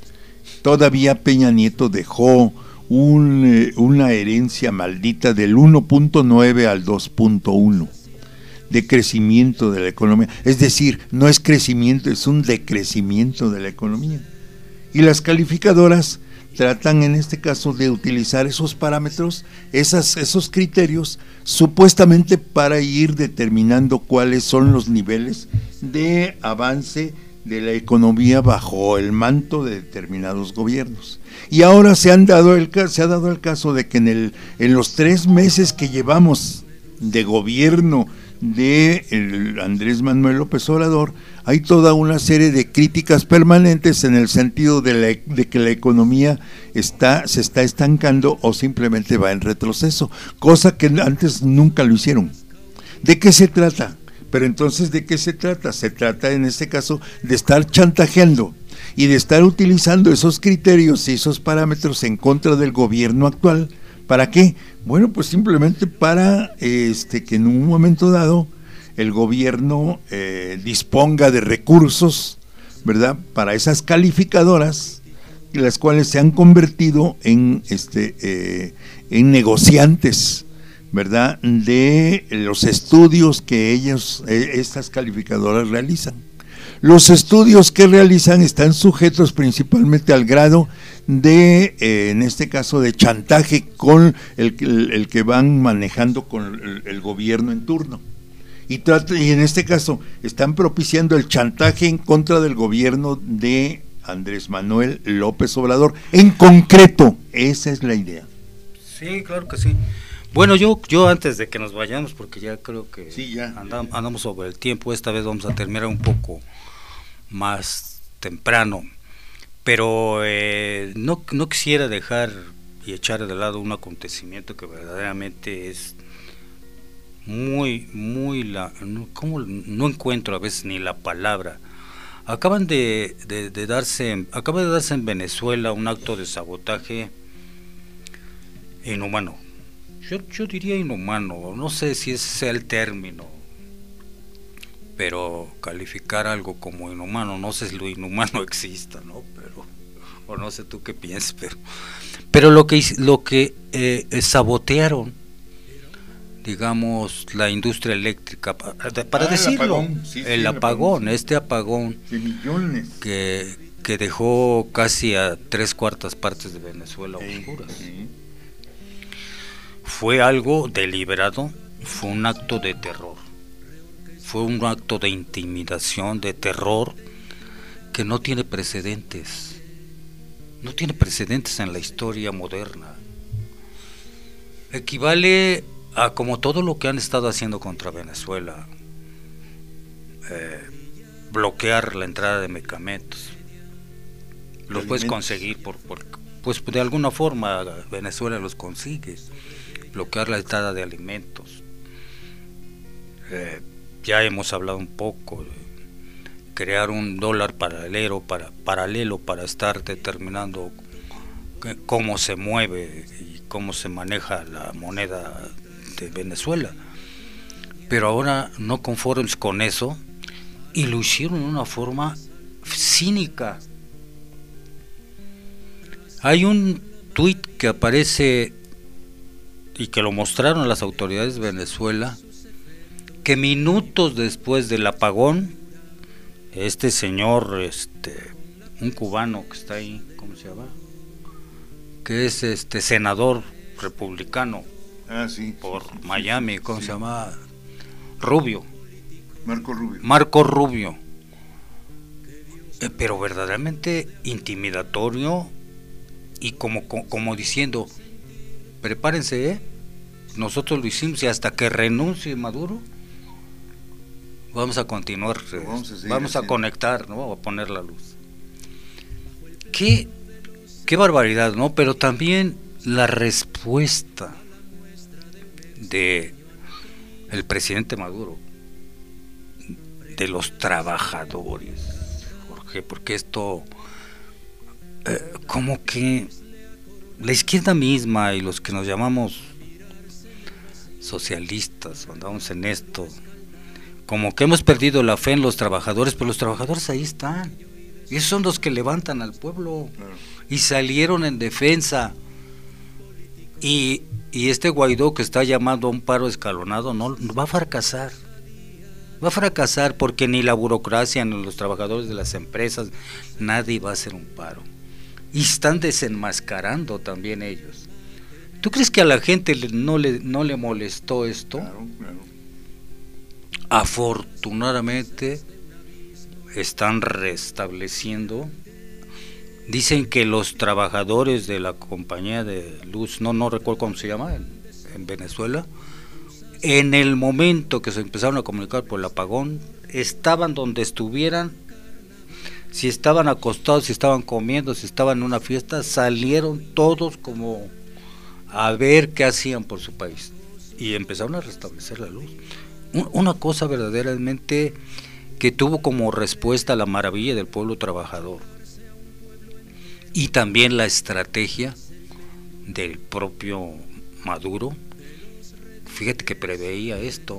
Speaker 2: Todavía Peña Nieto dejó un, eh, una herencia maldita del uno punto nueve al dos punto uno de crecimiento de la economía. Es decir, no es crecimiento, es un decrecimiento de la economía. Y las calificadoras tratan en este caso de utilizar esos parámetros, esas, esos criterios, supuestamente para ir determinando cuáles son los niveles de avance de la economía bajo el manto de determinados gobiernos. Y ahora se han dado el se ha dado el caso de que en el en los tres meses que llevamos de gobierno de el Andrés Manuel López Obrador, hay toda una serie de críticas permanentes en el sentido de, la, de que la economía está se está estancando o simplemente va en retroceso, cosa que antes nunca lo hicieron. ¿De qué se trata? Pero entonces, ¿de qué se trata? Se trata en este caso de estar chantajeando y de estar utilizando esos criterios y esos parámetros en contra del gobierno actual. ¿Para qué? Bueno, pues simplemente para este que en un momento dado el gobierno eh, disponga de recursos, ¿verdad?, para esas calificadoras, las cuales se han convertido en este eh, en negociantes, ¿verdad?, de los estudios que ellos, estas calificadoras realizan. Los estudios que realizan están sujetos principalmente al grado de, eh, en este caso, de chantaje con el, el, el que van manejando con el, el gobierno en turno. Y, trata, y en este caso están propiciando el chantaje en contra del gobierno de Andrés Manuel López Obrador. En concreto, esa es la idea.
Speaker 3: Sí, claro que sí. Bueno, yo yo antes de que nos vayamos, porque ya creo que
Speaker 2: sí, ya,
Speaker 3: andam, andamos sobre el tiempo, esta vez vamos a terminar un poco más temprano, pero eh, no, no quisiera dejar y echar de lado un acontecimiento que verdaderamente es muy, muy, la, no, ¿cómo? No encuentro a veces ni la palabra. Acaban de, de, de darse, acaba de darse en Venezuela un acto de sabotaje inhumano. Yo, yo diría inhumano, no sé si ese sea el término, pero calificar algo como inhumano, no sé si lo inhumano exista, ¿no? Pero, o no sé tú qué piensas, pero, pero lo que, lo que eh, sabotearon digamos, la industria eléctrica, para, para
Speaker 2: ah,
Speaker 3: decirlo,
Speaker 2: el apagón, sí, sí,
Speaker 3: el apagón,
Speaker 2: apagón, sí.
Speaker 3: este apagón
Speaker 2: de millones
Speaker 3: que, que dejó casi a tres cuartas partes de Venezuela
Speaker 2: sí,
Speaker 3: oscuras.
Speaker 2: Sí.
Speaker 3: Fue algo deliberado, fue un acto de terror, fue un acto de intimidación, de terror, que no tiene precedentes, no tiene precedentes en la historia moderna. Equivale a como todo lo que han estado haciendo contra Venezuela, eh, bloquear la entrada de medicamentos, los puedes conseguir por, por, pues de alguna forma Venezuela los consigue, bloquear la entrada de alimentos. Eh, ya hemos hablado un poco de crear un dólar paralelo para paralelo para estar determinando cómo se mueve y cómo se maneja la moneda de Venezuela. Pero ahora, no conformes con eso, y lo hicieron de una forma cínica. Hay un tuit que aparece y que lo mostraron las autoridades de Venezuela, que minutos después del apagón, este señor, este, un cubano que está ahí, ¿cómo se llama? Que es este senador republicano
Speaker 2: ah, sí,
Speaker 3: por
Speaker 2: sí, sí,
Speaker 3: Miami,
Speaker 2: sí,
Speaker 3: ¿cómo
Speaker 2: sí.
Speaker 3: se llama? Rubio.
Speaker 2: Marco Rubio.
Speaker 3: Marco Rubio. Eh, pero verdaderamente intimidatorio y como, como, como diciendo, prepárense, ¿eh? Nosotros lo hicimos y hasta que renuncie Maduro vamos a continuar, vamos a, vamos a conectar, ¿no? A poner la luz. Qué, qué barbaridad, ¿no? Pero también la respuesta de el presidente Maduro, de los trabajadores, Jorge, porque esto eh, como que la izquierda misma y los que nos llamamos socialistas, andamos en esto, como que hemos perdido la fe en los trabajadores, pero los trabajadores ahí están, y esos son los que levantan al pueblo, claro. Y salieron en defensa, y, y este Guaidó que está llamando a un paro escalonado, no, no va a fracasar, va a fracasar porque ni la burocracia, ni los trabajadores de las empresas, nadie va a hacer un paro, y están desenmascarando también ellos. ¿Tú crees que a la gente no le, no le molestó esto?
Speaker 2: Claro, claro.
Speaker 3: Afortunadamente están restableciendo. Dicen que los trabajadores de la compañía de luz, no no recuerdo cómo se llama, en, en Venezuela, en el momento que se empezaron a comunicar por el apagón, estaban donde estuvieran, si estaban acostados, si estaban comiendo, si estaban en una fiesta, salieron todos como a ver qué hacían por su país y empezaron a restablecer la luz. Una cosa verdaderamente que tuvo como respuesta la maravilla del pueblo trabajador y también la estrategia del propio Maduro. Fíjate que preveía esto,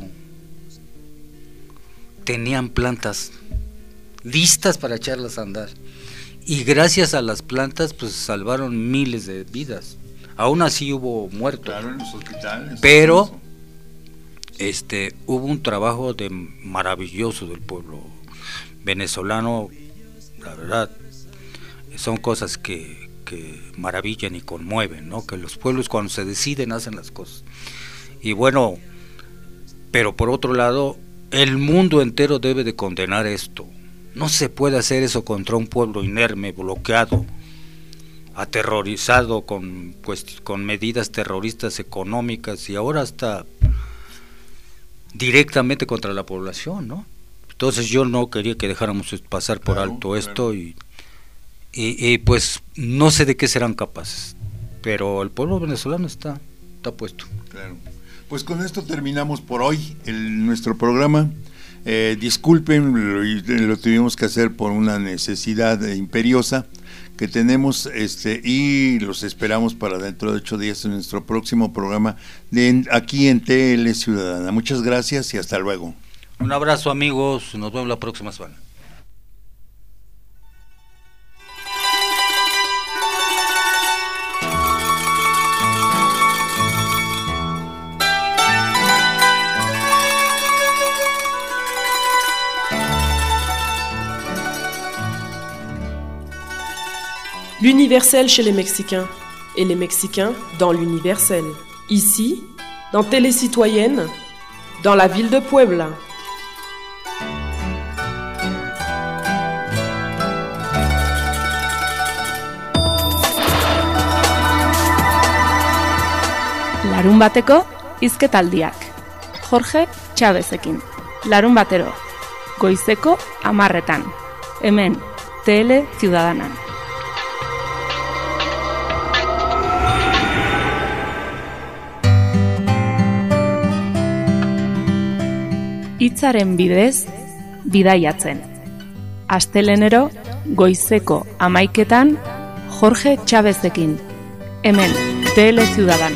Speaker 3: tenían plantas listas para echarlas a andar y gracias a las plantas pues salvaron miles de vidas. Aún así hubo muertos,
Speaker 2: claro, en los hospitales,
Speaker 3: pero este hubo un trabajo de maravilloso del pueblo venezolano. La verdad son cosas que, que maravillan y conmueven, ¿no? Que los pueblos cuando se deciden hacen las cosas. Y bueno, pero por otro lado, el mundo entero debe de condenar esto. No se puede hacer eso contra un pueblo inerme, bloqueado, aterrorizado con, pues, con medidas terroristas económicas y ahora hasta directamente contra la población, ¿no? Entonces yo no quería que dejáramos pasar por claro, alto esto claro. y, y, y pues no sé de qué serán capaces, pero el pueblo venezolano está, está puesto.
Speaker 2: Claro. Pues con esto terminamos por hoy el, nuestro programa. Eh, disculpen, lo, lo tuvimos que hacer por una necesidad imperiosa que tenemos, este, y los esperamos para dentro de ocho días en nuestro próximo programa de aquí en T L Ciudadana. Muchas gracias y hasta luego.
Speaker 3: Un abrazo, amigos, nos vemos la próxima semana.
Speaker 4: L'universel chez les Mexicains et les Mexicains dans l'universel. Ici, dans Télécitoyenne, dans la ville de Puebla.
Speaker 5: Larun bateko hizketaldiak. Jorge Chávezekin. Larun batero. Goizeko hamarretan. Hemen, Tele Ciudadanan. Hitzaren bidez, bidaiatzen. Astelenero, goizeko hamaiketan, Jorge Chávezekin. Hemen, Tele Ciudadana.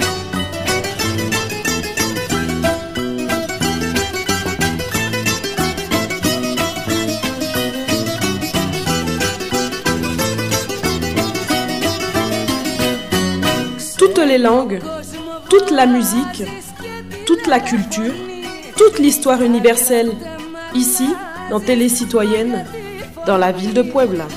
Speaker 4: Toutes les langues, toute la musique, toute la culture, toute l'histoire universelle, ici, dans Télécitoyenne, dans la ville de Puebla.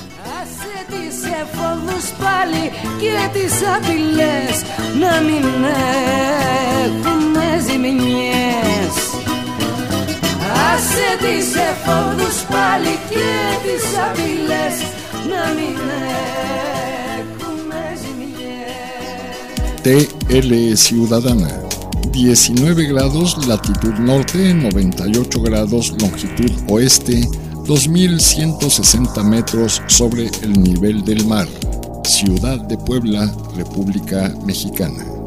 Speaker 6: T L Ciudadana, diecinueve grados latitud norte, noventa y ocho grados longitud oeste, dos mil ciento sesenta metros sobre el nivel del mar. Ciudad de Puebla, República Mexicana.